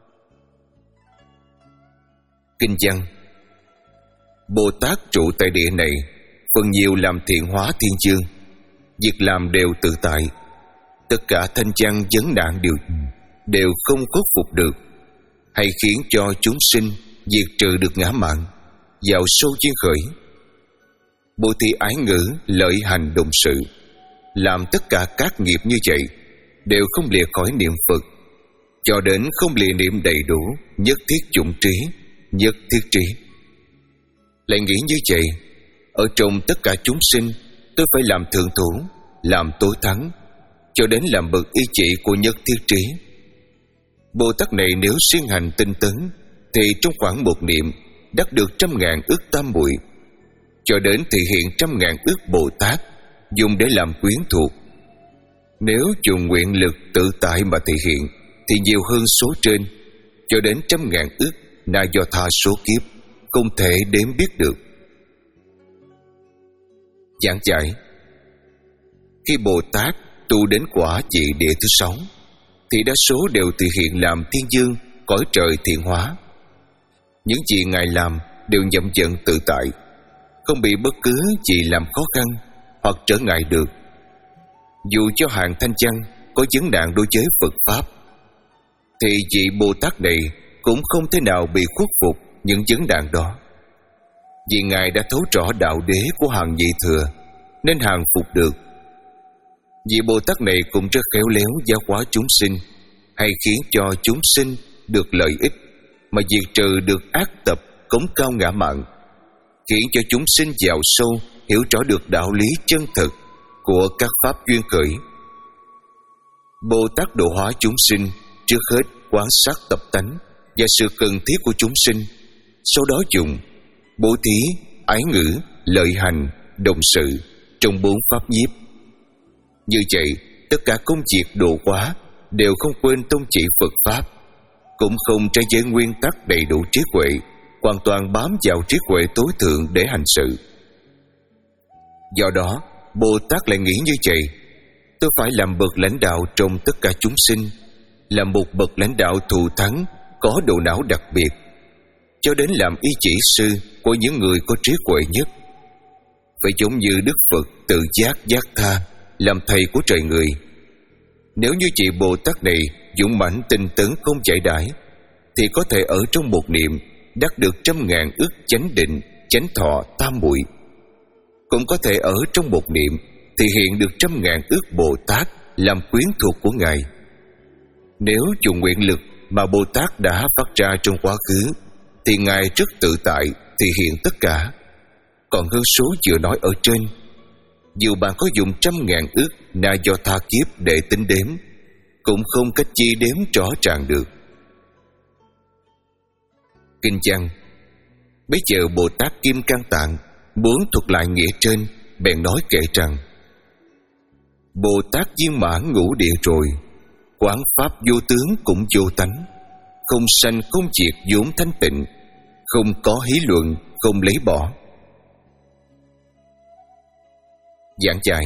Kinh văn: Bồ Tát trụ tại địa này, phần nhiều làm thiện hóa thiên chương, việc làm đều tự tại, tất cả thanh văn vấn nạn đều đều không khuất phục được, hay khiến cho chúng sinh diệt trừ được ngã mạn, vào sâu duyên khởi. Bố thí ái ngữ, lợi hành đồng sự, làm tất cả các nghiệp như vậy đều không lìa khỏi niệm Phật, cho đến không lìa niệm đầy đủ nhất thiết chủng trí, nhất thiết trí. Lại nghĩ như vậy, ở trong tất cả chúng sinh, tôi phải làm thượng thủ, làm tối thắng, cho đến làm bậc y chỉ của nhất thiết trí. Bồ Tát này nếu siêng hành tinh tấn, thì trong khoảng một niệm đắc được trăm ngàn ức tam muội, cho đến thể hiện trăm ngàn ức Bồ Tát, dùng để làm quyến thuộc. Nếu dùng nguyện lực tự tại mà thể hiện, thì nhiều hơn số trên, cho đến trăm ngàn ức, là do tha số kiếp, không thể đếm biết được. Giảng giải: khi Bồ Tát tu đến quả vị địa thứ sáu, thì đa số đều thực hiện làm thiên dương, cõi trời thiện hóa. Những gì Ngài làm đều nhậm vận tự tại, không bị bất cứ gì làm khó khăn hoặc trở ngại được. Dù cho hàng thanh văn có vấn nạn đối với Phật Pháp, thì vị Bồ Tát này cũng không thể nào bị khuất phục những vấn nạn đó, vì Ngài đã thấu rõ đạo đế của hàng vị thừa, nên hàng phục được. Vị Bồ Tát này cũng rất khéo léo giáo hóa chúng sinh, hay khiến cho chúng sinh được lợi ích, mà diệt trừ được ác tập cống cao ngã mạn, khiến cho chúng sinh vào sâu hiểu rõ được đạo lý chân thực của các pháp duyên khởi. Bồ Tát độ hóa chúng sinh trước hết quan sát tập tánh và sự cần thiết của chúng sinh, sau đó dùng bố thí, ái ngữ, lợi hành, đồng sự trong bốn pháp nhiếp. Như vậy, tất cả công việc độ hóa đều không quên tông chỉ Phật Pháp, cũng không trái với nguyên tắc đầy đủ trí huệ, hoàn toàn bám vào trí huệ tối thượng để hành sự. Do đó, Bồ Tát lại nghĩ như vậy: tôi phải làm bậc lãnh đạo trong tất cả chúng sinh, là một bậc lãnh đạo thù thắng, có đầu não đặc biệt, cho đến làm y chỉ sư của những người có trí huệ nhất. Phải giống như Đức Phật tự giác giác tha, làm thầy của trời người. Nếu như chị Bồ Tát này dũng mãnh tinh tấn không giải đãi, thì có thể ở trong một niệm đắc được trăm ngàn ức chánh định, chánh thọ, tam muội. Cũng có thể ở trong một niệm thì hiện được trăm ngàn ức Bồ Tát làm quyến thuộc của Ngài. Nếu dùng nguyện lực mà Bồ Tát đã phát ra trong quá khứ, thì Ngài rất tự tại thì hiện tất cả. Còn hơn số vừa nói ở trên, dù bạn có dùng trăm ngàn ức na do tha kiếp để tính đếm, cũng không cách chi đếm rõ ràng được. Kinh văn: Bây giờ Bồ Tát Kim Cang Tạng muốn thuật lại nghĩa trên, bèn nói kể rằng: Bồ Tát viên mãn ngũ địa rồi, quán pháp vô tướng cũng vô tánh, không sanh không diệt vốn thanh tịnh, không có hí luận, không lấy bỏ. Giảng giải: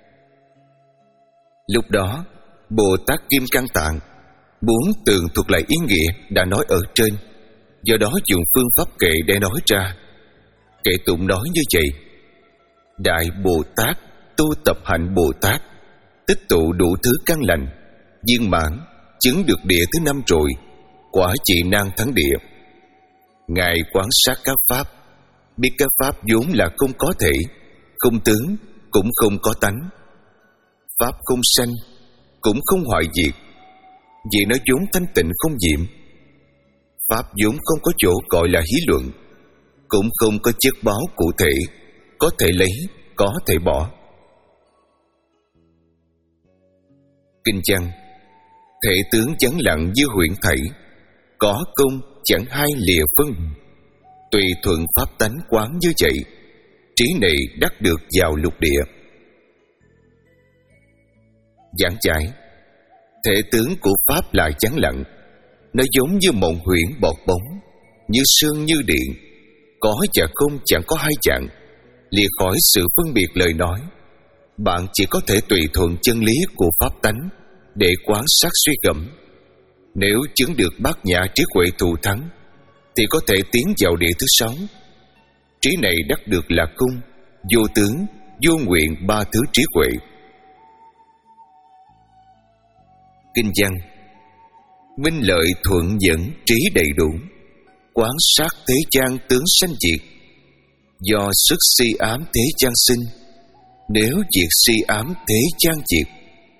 lúc đó Bồ Tát Kim Cang Tạng muốn tường thuật lại ý nghĩa đã nói ở trên, do đó dùng phương pháp kệ để nói ra. Kệ tụng nói như vậy: Đại Bồ Tát tu tập hạnh Bồ Tát, tích tụ đủ thứ căn lành, viên mãn chứng được địa thứ năm rồi, quả trị nan thắng địa. Ngài quan sát các pháp, biết các pháp vốn là không có thể, không tướng, cũng không có tánh. Pháp không sanh, cũng không hoại diệt, vì nó vốn thanh tịnh không nhiễm. Pháp vốn không có chỗ gọi là hí luận, cũng không có chất báo cụ thể, có thể lấy, có thể bỏ. Kinh văn: thể tướng vắng lặng như huyễn thảy, có công chẳng hai lìa phân. Tùy thuận pháp tánh quán như vậy, trí này đắc được vào lục địa. Giảng giải: thể tướng của pháp là vắng lặng, nó giống như mộng huyễn bọt bóng, như sương như điện, có và không chẳng có hai dạng, lìa khỏi sự phân biệt lời nói. Bạn chỉ có thể tùy thuận chân lý của pháp tánh để quán sát suy gẫm. Nếu chứng được bát nhã trí huệ thù thắng, thì có thể tiến vào địa thứ sáu. Trí này đắc được là không, vô tướng, vô nguyện ba thứ trí huệ. Kinh văn: minh lợi thuận dẫn trí đầy đủ, quán sát thế gian tướng sanh diệt. Do sức si ám thế gian sinh, nếu diệt si ám thế gian diệt.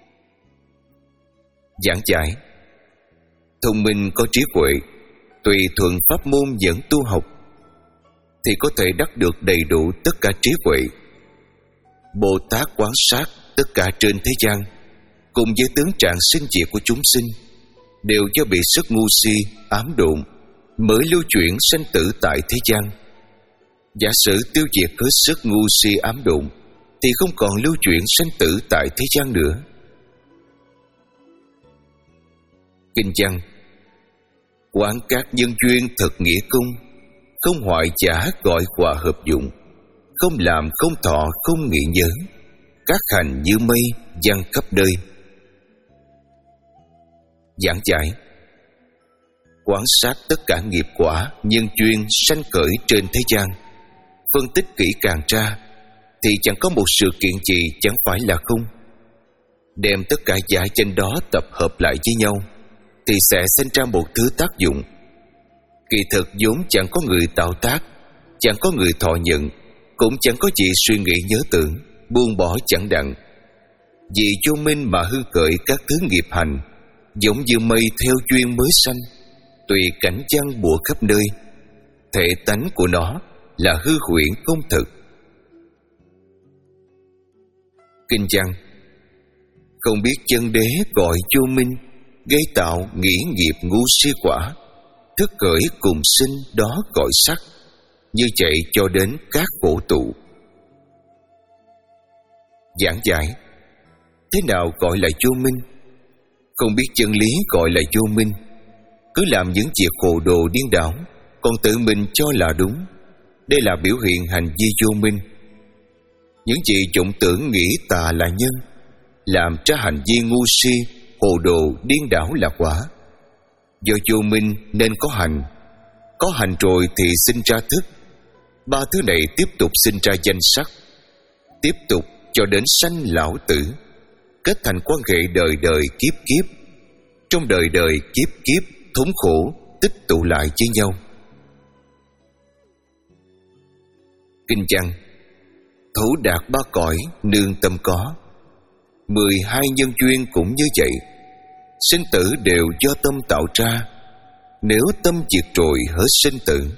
Giảng giải: thông minh có trí huệ, tùy thuận pháp môn dẫn tu học, thì có thể đắc được đầy đủ tất cả trí huệ. Bồ Tát quán sát tất cả trên thế gian, cùng với tướng trạng sinh diệt của chúng sinh, đều do bị sức ngu si ám độn mới lưu chuyển sanh tử tại thế gian. Giả sử tiêu diệt hết sức ngu si ám độn, thì không còn lưu chuyển sanh tử tại thế gian nữa. Kinh văn: quán các nhân duyên thật nghĩa công, không hoại giả gọi hòa hợp dụng, không làm không thọ không nghĩ nhớ, các hành như mây văng khắp nơi. Giảng giải: quán sát tất cả nghiệp quả nhân duyên sanh khởi trên thế gian, phân tích kỹ càng ra, thì chẳng có một sự kiện gì chẳng phải là không. Đem tất cả giải trên đó tập hợp lại với nhau, thì sẽ sinh ra một thứ tác dụng. Kỳ thực vốn chẳng có người tạo tác, chẳng có người thọ nhận, cũng chẳng có gì suy nghĩ nhớ tưởng, buông bỏ chẳng đặng. Vì vô minh mà hư khởi các thứ nghiệp hành, giống như mây theo duyên mới sanh, tùy cảnh văn bủa khắp nơi. Thể tánh của nó là hư huyễn không thực. Kinh văn: không biết chân đế gọi vô minh, gây tạo nghĩ nghiệp ngu si quả, thức khởi cùng sinh đó gọi sắc, như vậy cho đến các khổ tụ. Giảng giải: thế nào gọi là vô minh? Không biết chân lý gọi là vô minh, cứ làm những việc hồ đồ điên đảo, còn tự mình cho là đúng. Đây là biểu hiện hành vi vô minh. Những gì vọng tưởng nghĩ tà là nhân, làm ra hành vi ngu si, hồ đồ, điên đảo là quả. Do vô minh nên có hành, có hành rồi thì sinh ra thức. Ba thứ này tiếp tục sinh ra danh sắc, tiếp tục cho đến sanh lão tử, kết thành quan hệ đời đời kiếp kiếp. Trong đời đời kiếp kiếp, thống khổ tích tụ lại với nhau. Kinh văn: thấu đạt ba cõi nương tâm có, mười hai nhân duyên cũng như vậy. Sinh tử đều do tâm tạo ra, nếu tâm diệt rồi hết sinh tử.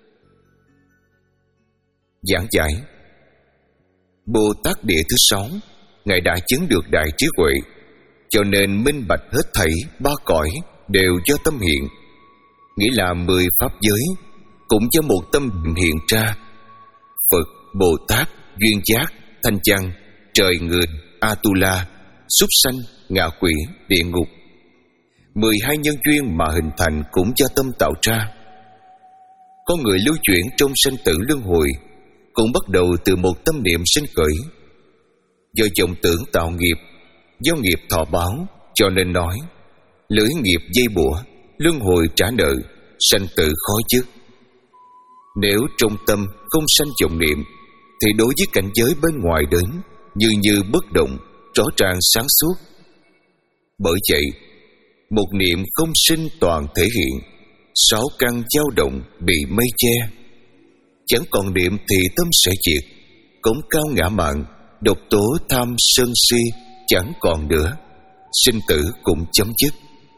Giảng giải: Bồ Tát địa thứ sáu, Ngài đã chứng được đại trí huệ, cho nên minh bạch hết thảy ba cõi đều do tâm hiện. Nghĩa là mười pháp giới cũng do một tâm hiện ra. Phật, Bồ Tát, duyên giác, thanh văn, trời người, Atula, súc sanh, ngạ quỷ, địa ngục, mười hai nhân duyên mà hình thành cũng do tâm tạo ra. Con người lưu chuyển trong sanh tử luân hồi cũng bắt đầu từ một tâm niệm sinh khởi. Do vọng tưởng tạo nghiệp, do nghiệp thọ báo, cho nên nói lưỡi nghiệp dây bủa, luân hồi trả nợ, sanh tử khó dứt. Nếu trong tâm không sanh vọng niệm, thì đối với cảnh giới bên ngoài đến như như bất động, rõ ràng sáng suốt. Bởi vậy, một niệm không sinh toàn thể hiện, sáu căn dao động bị mây che. Chẳng còn niệm thì tâm sẽ diệt, cống cao ngã mạn, độc tố tham sân si chẳng còn nữa, sinh tử cũng chấm dứt.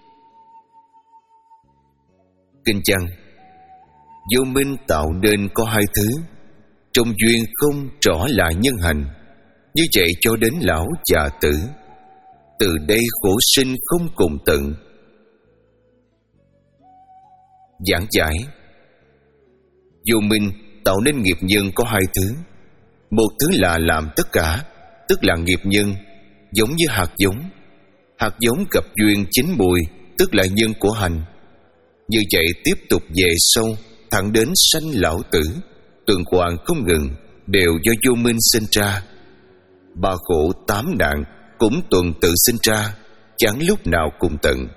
Kinh văn: vô minh tạo nên có hai thứ, trong duyên không rõ là nhân hành, như vậy cho đến lão già tử, từ đây khổ sinh không cùng tận. Giảng giải: vô minh tạo nên nghiệp nhân có hai thứ. Một thứ là làm tất cả, tức là nghiệp nhân, giống như hạt giống. Hạt giống gặp duyên chín mùi, tức là nhân của hành. Như vậy tiếp tục về sau, thẳng đến sanh lão tử, tuần hoàn không ngừng, đều do vô minh sinh ra. Ba khổ tám nạn cũng tuần tự sinh ra, chẳng lúc nào cùng tận.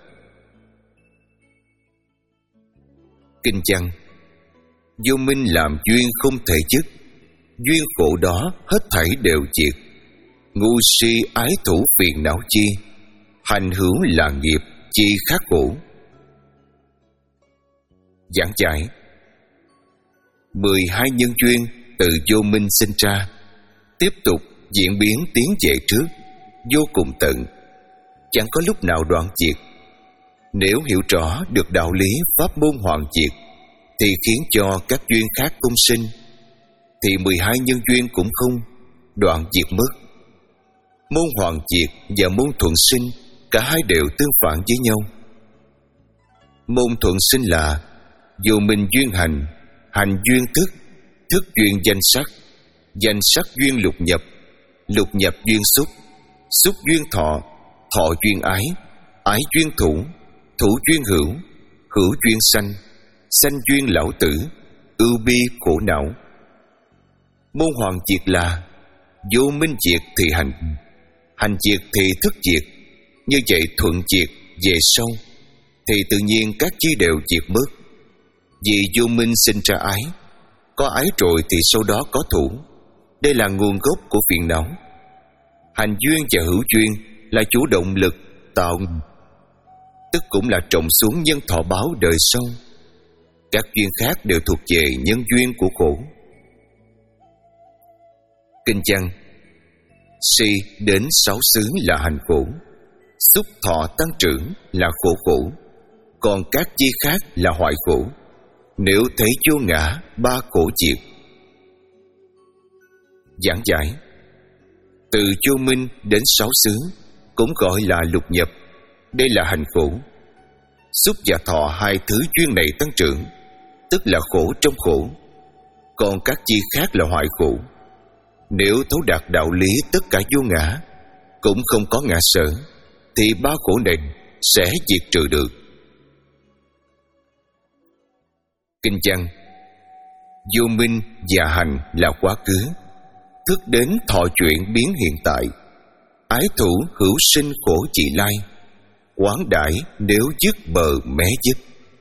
Kinh văn: vô minh làm duyên không thể dứt, duyên khổ đó hết thảy đều diệt. Ngu si ái thủ phiền não chi, hành hữu là nghiệp chi khắc khổ. Giảng giải: mười hai nhân duyên từ vô minh sinh ra, tiếp tục diễn biến tiến về trước, vô cùng tận, chẳng có lúc nào đoạn diệt. Nếu hiểu rõ được đạo lý pháp môn hoàn diệt, thì khiến cho các duyên khác công sinh, thì mười hai nhân duyên cũng không đoạn diệt mất. Môn hoàn diệt và môn thuận sinh, cả hai đều tương phản với nhau. Môn thuận sinh là vô minh duyên hành, hành duyên thức, thức duyên danh sắc, danh sắc duyên lục nhập, lục nhập duyên xúc, xúc duyên thọ, thọ duyên ái, ái duyên thủ, thủ duyên hữu, hữu duyên sanh, sanh duyên lão tử, ưu bi khổ não. Môn hoàn diệt là vô minh diệt thì hành, hành diệt thì thức diệt. Như vậy thuận diệt về sau, thì tự nhiên các chi đều diệt mất. Vì vô minh sinh ra ái, có ái rồi thì sau đó có thủ. Đây là nguồn gốc của phiền não. Hành duyên và hữu duyên là chủ động lực tạo, tức cũng là trồng xuống nhân thọ báo đời sau. Các duyên khác đều thuộc về nhân duyên của khổ. Kinh văn: si đến sáu xứ là hành khổ, xúc thọ tăng trưởng là khổ khổ, còn các chi khác là hoại khổ. Nếu thấy vô ngã, ba khổ diệt. Giảng giải: từ vô minh đến sáu xứ cũng gọi là lục nhập. Đây là hành khổ. Xúc và thọ hai thứ duyên này tăng trưởng, tức là khổ trong khổ, còn các chi khác là hoại khổ. Nếu thấu đạt đạo lý tất cả vô ngã, cũng không có ngã sở, thì ba khổ này sẽ diệt trừ được. Kinh văn: vô minh và hành là quá khứ, thức đến thọ chuyện biến hiện tại, ái thủ hữu sinh khổ trị lai, quán đãi nếu dứt bờ mé dứt.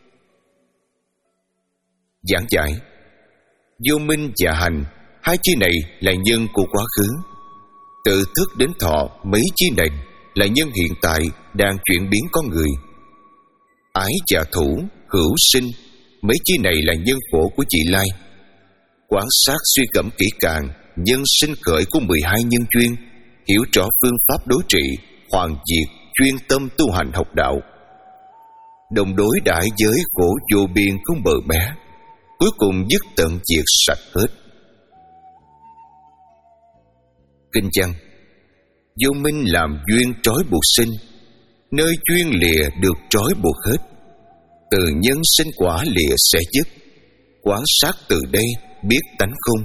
Giảng giải: vô minh và hành, hai chi này là nhân của quá khứ. Từ thức đến thọ, mấy chi này là nhân hiện tại đang chuyển biến con người. Ái và thủ hữu sinh, mấy chi này là nhân khổ của chị lai. Quán sát suy cẩm kỹ càng nhân sinh khởi của mười hai nhân duyên, hiểu rõ phương pháp đối trị, hoàn diệt, chuyên tâm tu hành học đạo, đồng đối đãi với khổ vô biên không bờ mé, cuối cùng dứt tận diệt sạch hết. Kinh văn: vô minh làm duyên trói buộc sinh, nơi duyên lìa được trói buộc hết. Từ nhân sinh quả lìa sẽ dứt, quán sát từ đây biết tánh không.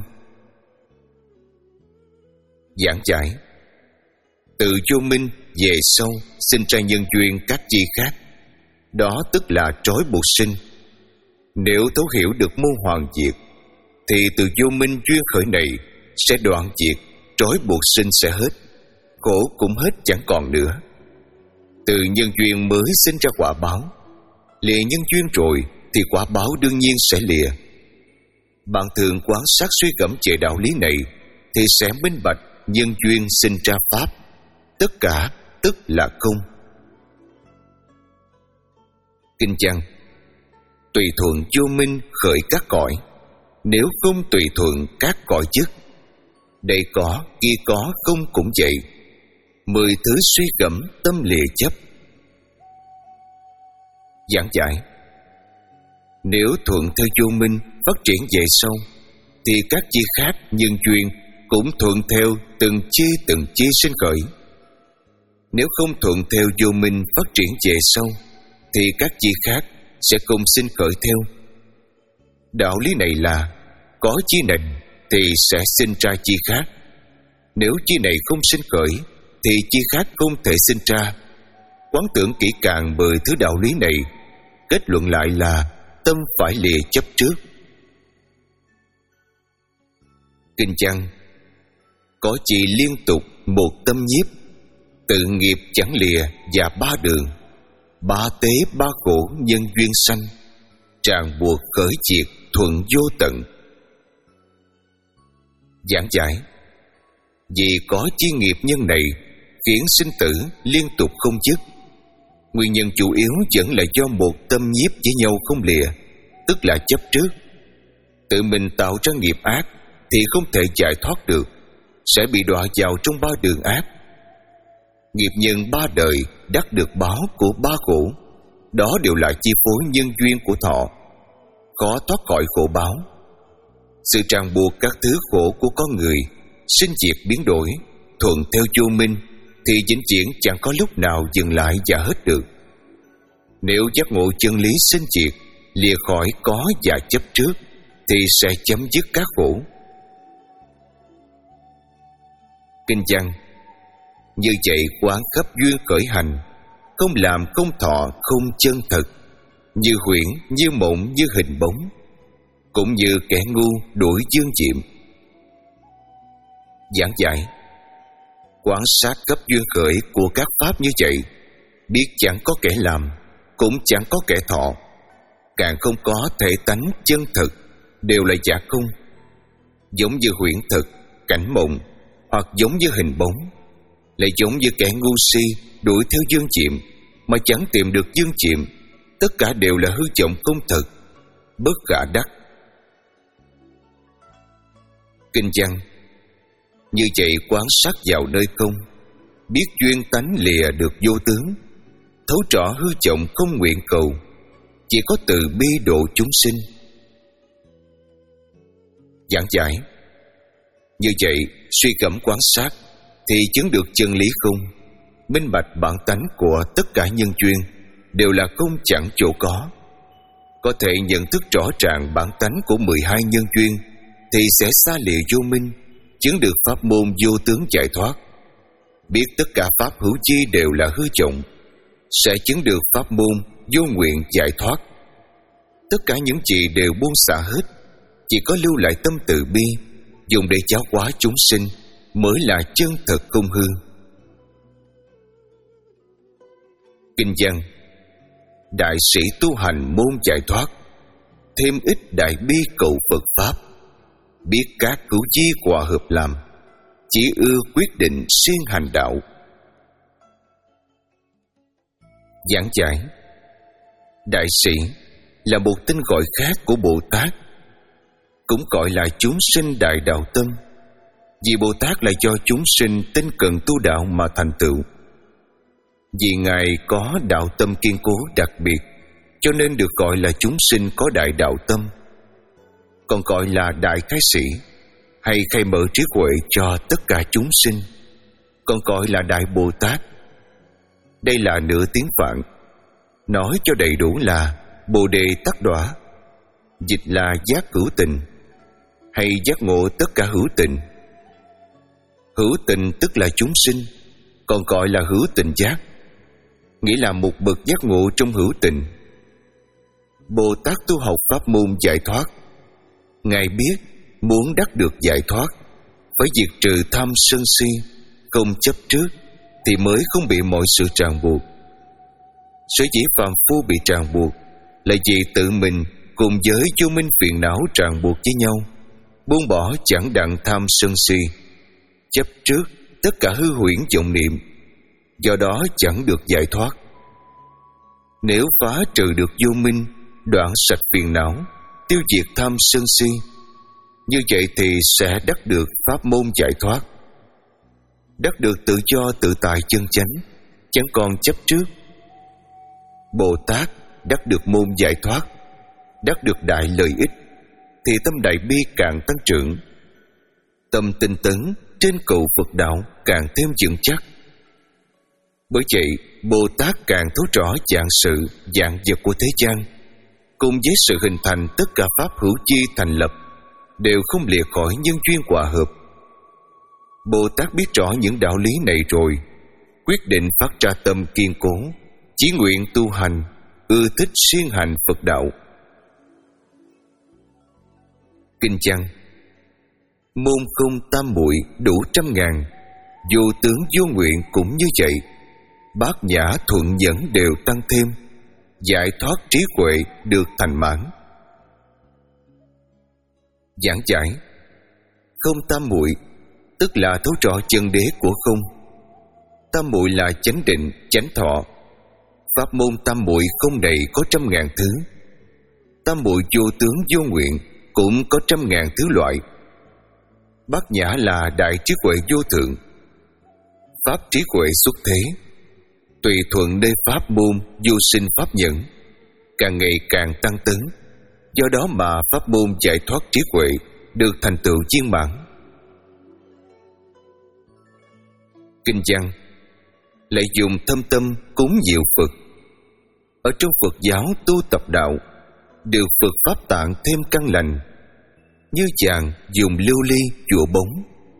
Giảng giải: từ vô minh về sau sinh ra nhân duyên các chi khác, đó tức là trói buộc sinh. Nếu thấu hiểu được môn hoàn diệt, thì từ vô minh duyên khởi này sẽ đoạn diệt, trói buộc sinh sẽ hết, khổ cũng hết chẳng còn nữa. Từ nhân duyên mới sinh ra quả báo, lìa nhân duyên rồi thì quả báo đương nhiên sẽ lìa. Bạn thường quán sát suy gẫm về đạo lý này, thì sẽ minh bạch nhân duyên sinh ra pháp, tất cả tức là không. Kinh văn: tùy thuận vô minh khởi các cõi, nếu không tùy thuận các cõi chức. Đây có, kia có, không cũng vậy. Mười thứ suy gẫm tâm lìa chấp. Giảng giải: nếu thuận theo vô minh phát triển về sau, thì các chi khác nhân duyên cũng thuận theo từng chi từng chi sinh khởi. Nếu không thuận theo vô minh phát triển về sau, thì các chi khác sẽ cùng sinh khởi theo. Đạo lý này là có chi này thì sẽ sinh ra chi khác. Nếu chi này không sinh khởi thì chi khác không thể sinh ra. Quán tưởng kỹ càng mười thứ đạo lý này, kết luận lại là tâm phải lìa chấp trước. Kinh văn: có chi liên tục một tâm nhiếp, tự nghiệp chẳng lìa và ba đường, ba tế ba khổ nhân duyên sanh, ràng buộc khởi diệt thuận vô tận. Giảng giải: vì có chi nghiệp nhân này khiến sinh tử liên tục không dứt. Nguyên nhân chủ yếu vẫn là do một tâm nhiếp với nhau không lìa, tức là chấp trước. Tự mình tạo ra nghiệp ác thì không thể giải thoát được, sẽ bị đọa vào trong ba đường ác. Nghiệp nhân ba đời đắc được báo của ba khổ, đó đều là chi phối nhân duyên của thọ, khó thoát khỏi khổ báo. Sự ràng buộc các thứ khổ của con người, sinh diệt biến đổi, thuận theo vô minh, thì vĩnh viễn chẳng có lúc nào dừng lại và hết được. Nếu giác ngộ chân lý sinh diệt, lìa khỏi có và chấp trước, thì sẽ chấm dứt các khổ. Kinh văn: như vậy quán khắp duyên khởi hành, không làm không thọ không chân thật, như huyễn như mộng như hình bóng, cũng như kẻ ngu đuổi dương diệm. Giảng giải: quán sát cấp duyên khởi của các pháp như vậy, biết chẳng có kẻ làm, cũng chẳng có kẻ thọ, càng không có thể tánh chân thực, đều là giả không. Giống như huyễn thực, cảnh mộng, hoặc giống như hình bóng, lại giống như kẻ ngu si đuổi theo dương diệm mà chẳng tìm được dương diệm, tất cả đều là hư vọng không thật, bất khả đắc. Kinh văn: như vậy quán sát vào nơi không, biết duyên tánh lìa được vô tướng, thấu rõ hư vọng không nguyện cầu, chỉ có từ bi độ chúng sinh. Giảng giải: như vậy suy gẫm quán sát thì chứng được chân lý không, minh bạch bản tánh của tất cả nhân duyên đều là không chẳng chỗ có. Có thể nhận thức rõ ràng bản tánh của mười hai nhân duyên thì sẽ xa lìa vô minh, chứng được pháp môn vô tướng giải thoát. Biết tất cả pháp hữu chi đều là hư vọng, sẽ chứng được pháp môn vô nguyện giải thoát. Tất cả những gì đều buông xả hết, chỉ có lưu lại tâm từ bi, dùng để giáo hóa chúng sinh, mới là chân thật không hư. Kinh văn: đại sĩ tu hành môn giải thoát, thêm ít đại bi cầu Phật pháp, biết các hữu chi hòa hợp làm, chỉ ưa quyết định siêng hành đạo. Giảng giải: đại sĩ là một tên gọi khác của Bồ Tát, cũng gọi là chúng sinh đại đạo tâm, vì Bồ Tát là do chúng sinh tinh cần tu đạo mà thành tựu. Vì Ngài có đạo tâm kiên cố đặc biệt, cho nên được gọi là chúng sinh có đại đạo tâm. Còn gọi là đại khai sĩ, hay khai mở trí huệ cho tất cả chúng sinh, còn gọi là đại Bồ Tát. Đây là nửa tiếng Phạn, nói cho đầy đủ là Bồ đề tắc đọa, dịch là giác hữu tình, hay giác ngộ tất cả hữu tình. Hữu tình tức là chúng sinh, còn gọi là hữu tình giác, nghĩa là một bậc giác ngộ trong hữu tình. Bồ Tát tu học pháp môn giải thoát, Ngài biết muốn đắc được giải thoát, phải diệt trừ tham sân si, không chấp trước, thì mới không bị mọi sự ràng buộc. Sở dĩ phàm phu bị ràng buộc là vì tự mình cùng với vô minh phiền não ràng buộc với nhau, buông bỏ chẳng đặng tham sân si, chấp trước tất cả hư huyễn vọng niệm, do đó chẳng được giải thoát. Nếu phá trừ được vô minh đoạn sạch phiền não, tiêu diệt tham sân si. Như vậy thì sẽ đắc được pháp môn giải thoát, đắc được tự do tự tại chân chánh, chẳng còn chấp trước. Bồ Tát đắc được môn giải thoát, đắc được đại lợi ích, thì tâm đại bi càng tăng trưởng, tâm tinh tấn trên cầu Phật đạo càng thêm vững chắc. Bởi vậy, Bồ Tát càng thấu rõ dạng sự, dạng vật của thế gian, cùng với sự hình thành tất cả pháp hữu chi thành lập, đều không lìa khỏi nhân duyên hòa hợp. Bồ Tát biết rõ những đạo lý này rồi, quyết định phát ra tâm kiên cố, chỉ nguyện tu hành, ưa thích siêng hành Phật đạo. Kinh văn: môn không tam muội đủ trăm ngàn, vô tướng vô nguyện cũng như vậy, bát nhã thuận nhẫn đều tăng thêm, giải thoát trí huệ được thành mãn. Giảng giải: không tam muội tức là thấu rõ chân đế của không. Tam muội là chánh định, chánh thọ. Pháp môn tam muội không này có trăm ngàn thứ. Tam muội vô tướng vô nguyện cũng có trăm ngàn thứ loại. Bát nhã là đại trí huệ vô thượng. Pháp trí huệ xuất thế, tùy thuận nơi pháp môn vô sinh pháp nhẫn, càng ngày càng tăng tấn. Do đó mà pháp môn giải thoát trí huệ được thành tựu viên mãn. Kinh văn: lại dùng thâm tâm cúng dịu Phật. Ở trong Phật giáo tu tập đạo, được Phật pháp tạng thêm căn lành, như chàng dùng lưu ly dụa bóng.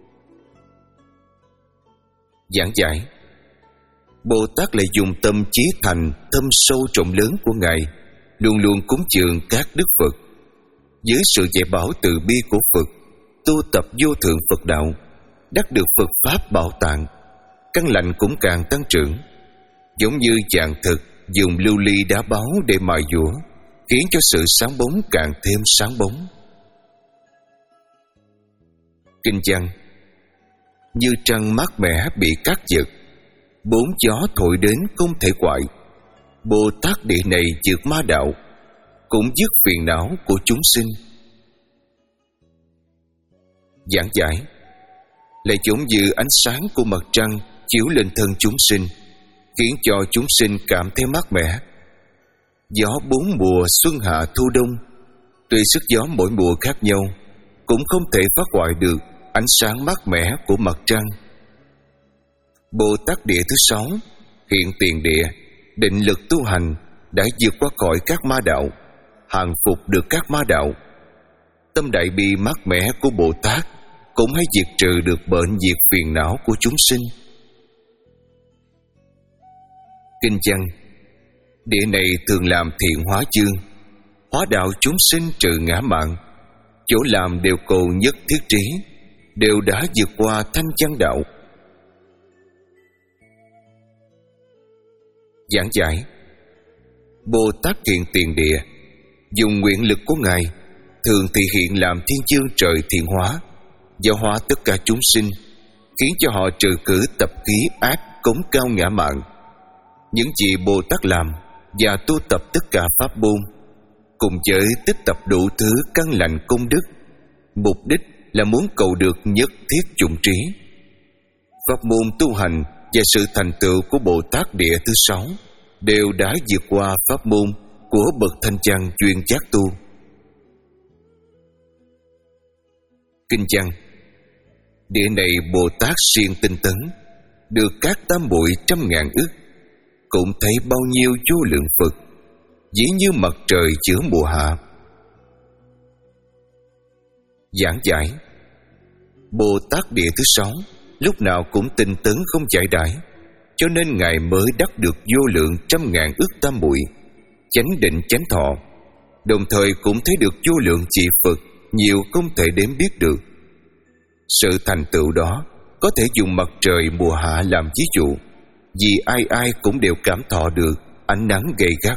Giảng giải: Bồ Tát lại dùng tâm trí thành thâm sâu rộng lớn của Ngài, luôn luôn cúng dường các đức Phật. Với sự dạy bảo từ bi của Phật, tu tập vô thượng Phật đạo, đắc được Phật pháp bảo tạng, căn lành cũng càng tăng trưởng. Giống như chàng thực dùng lưu ly đá báu để mài dũa, khiến cho sự sáng bóng càng thêm sáng bóng. Kinh văn: như trăng mát mẻ bị cát giật, bốn gió thổi đến không thể quại. Bồ Tát địa này vượt ma đạo, cũng dứt phiền não của chúng sinh. Giảng giải: lại giống như ánh sáng của mặt trăng chiếu lên thân chúng sinh, khiến cho chúng sinh cảm thấy mát mẻ. Gió bốn mùa xuân hạ thu đông, tuy sức gió mỗi mùa khác nhau, cũng không thể phá hoại được ánh sáng mát mẻ của mặt trăng. Bồ Tát địa thứ sáu, hiện tiền địa, định lực tu hành, đã vượt qua khỏi các ma đạo, hàng phục được các ma đạo. Tâm đại bi mát mẻ của Bồ Tát cũng hay diệt trừ được bệnh diệt phiền não của chúng sinh. Kinh văn: địa này thường làm thiện hóa dương, hóa đạo chúng sinh trừ ngã mạn. Chỗ làm đều cầu nhất thiết trí, đều đã vượt qua thanh văn đạo. Giảng giải: Bồ Tát hiện tiền địa, dùng nguyện lực của Ngài, thường thì hiện làm thiên chương trời thiện hóa, giáo hóa tất cả chúng sinh, khiến cho họ trừ khử tập khí ác cống cao ngã mạn. Những gì Bồ Tát làm và tu tập tất cả pháp môn, cùng với tích tập đủ thứ căn lành công đức, mục đích là muốn cầu được nhất thiết chủng trí. Pháp môn tu hành và sự thành tựu của Bồ Tát địa thứ sáu đều đã vượt qua pháp môn của bậc thanh văn chuyên giác tu. Kinh văn: địa này Bồ Tát siêng tinh tấn, được các tam muội trăm ngàn ức, cũng thấy bao nhiêu vô lượng Phật, dĩ như mặt trời giữa mùa hạ. Giảng giải: Bồ Tát địa thứ sáu lúc nào cũng tinh tấn không giải đãi, cho nên Ngài mới đắc được vô lượng trăm ngàn ức tam muội, chánh định chánh thọ, đồng thời cũng thấy được vô lượng vị Phật nhiều không thể đếm biết được. Sự thành tựu đó có thể dùng mặt trời mùa hạ làm ví dụ, vì ai ai cũng đều cảm thọ được ánh nắng gay gắt.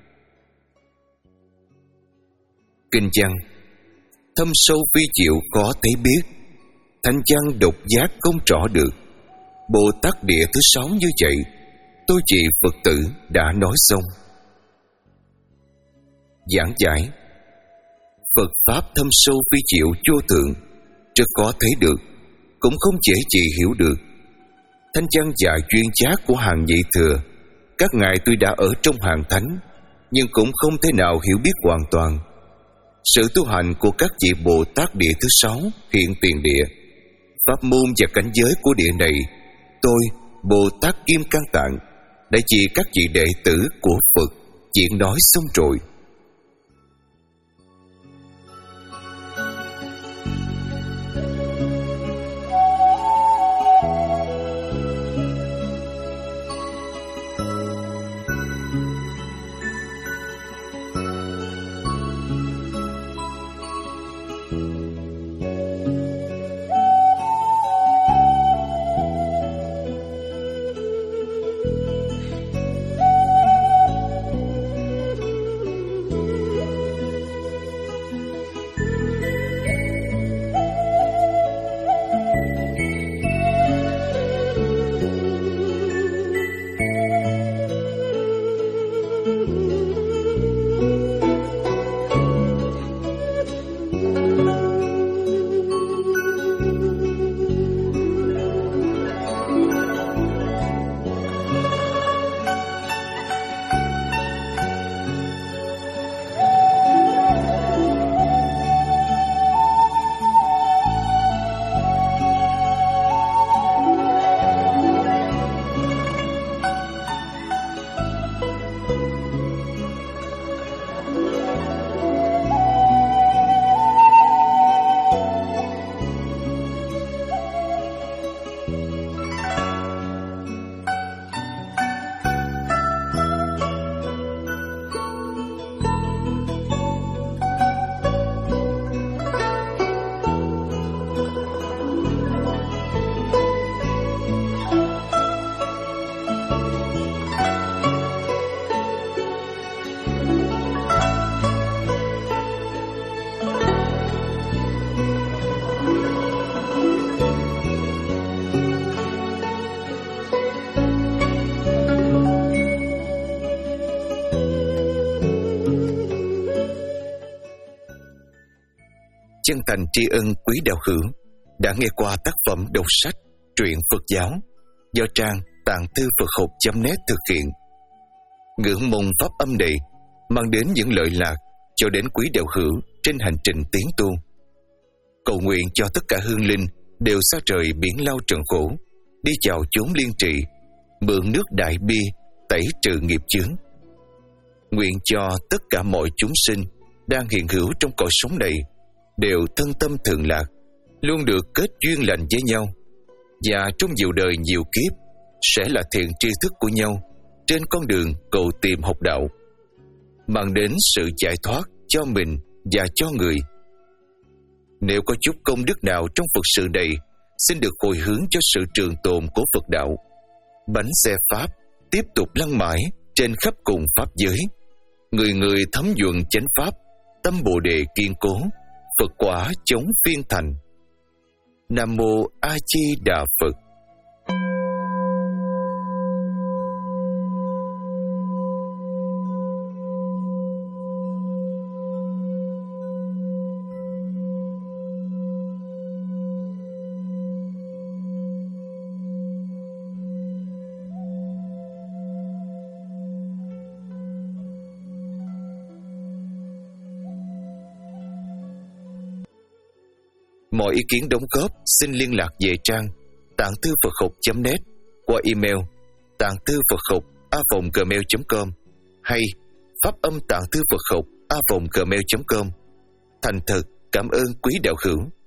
Kinh văn: thâm sâu vi diệu khó thấy biết, thanh văn độc giác không rõ được. Bồ Tát địa thứ sáu như vậy, tôi chị Phật tử đã nói xong. giảng giải. Phật Pháp thâm sâu phi diệu vô thượng, rất khó thấy được, cũng không dễ gì hiểu được. Thanh văn và duyên giác của hàng nhị thừa, các ngài tuy đã ở trong hàng thánh, nhưng cũng không thể nào hiểu biết hoàn toàn. Sự tu hành của các vị Bồ Tát địa thứ sáu hiện tiền địa, pháp môn và cảnh giới của địa này, tôi, Bồ Tát Kim Cang Tạng, đã vì các vị đệ tử của Phật diễn nói xong rồi. Chân thành tri ân quý đạo hữu đã nghe qua tác phẩm đọc sách truyện Phật giáo do trang tạng thư Phật học chấm net thực hiện. Ngưỡng mong pháp âm này mang đến những lợi lạc cho đến quý đạo hữu trên hành trình tiến tu. Cầu nguyện cho tất cả hương linh đều xa rời biển lao trần khổ, đi vào chốn liên trị, mượn nước đại bi tẩy trừ nghiệp chướng. Nguyện cho tất cả mọi chúng sinh đang hiện hữu trong cõi sống này đều thân tâm thường lạc, luôn được kết duyên lành với nhau, và trong nhiều đời nhiều kiếp sẽ là thiện tri thức của nhau trên con đường cầu tìm học đạo, mang đến sự giải thoát cho mình và cho người. Nếu có chút công đức nào trong Phật sự này, xin được hồi hướng cho sự trường tồn của Phật đạo. Bánh xe Pháp tiếp tục lăn mãi trên khắp cùng Pháp giới, người người thấm nhuần chánh Pháp, tâm Bồ Đề kiên cố, Phật quả chống phiên thành. Nam Mô A Di Đà Phật. Mọi ý kiến đóng góp xin liên lạc về trang tạng thư Phật học chấm net qua email tạng thư Phật học a vòng gmail chấm com hay pháp âm tạng thư Phật học a vòng gmail chấm com. Thành thật cảm ơn quý đạo hữu.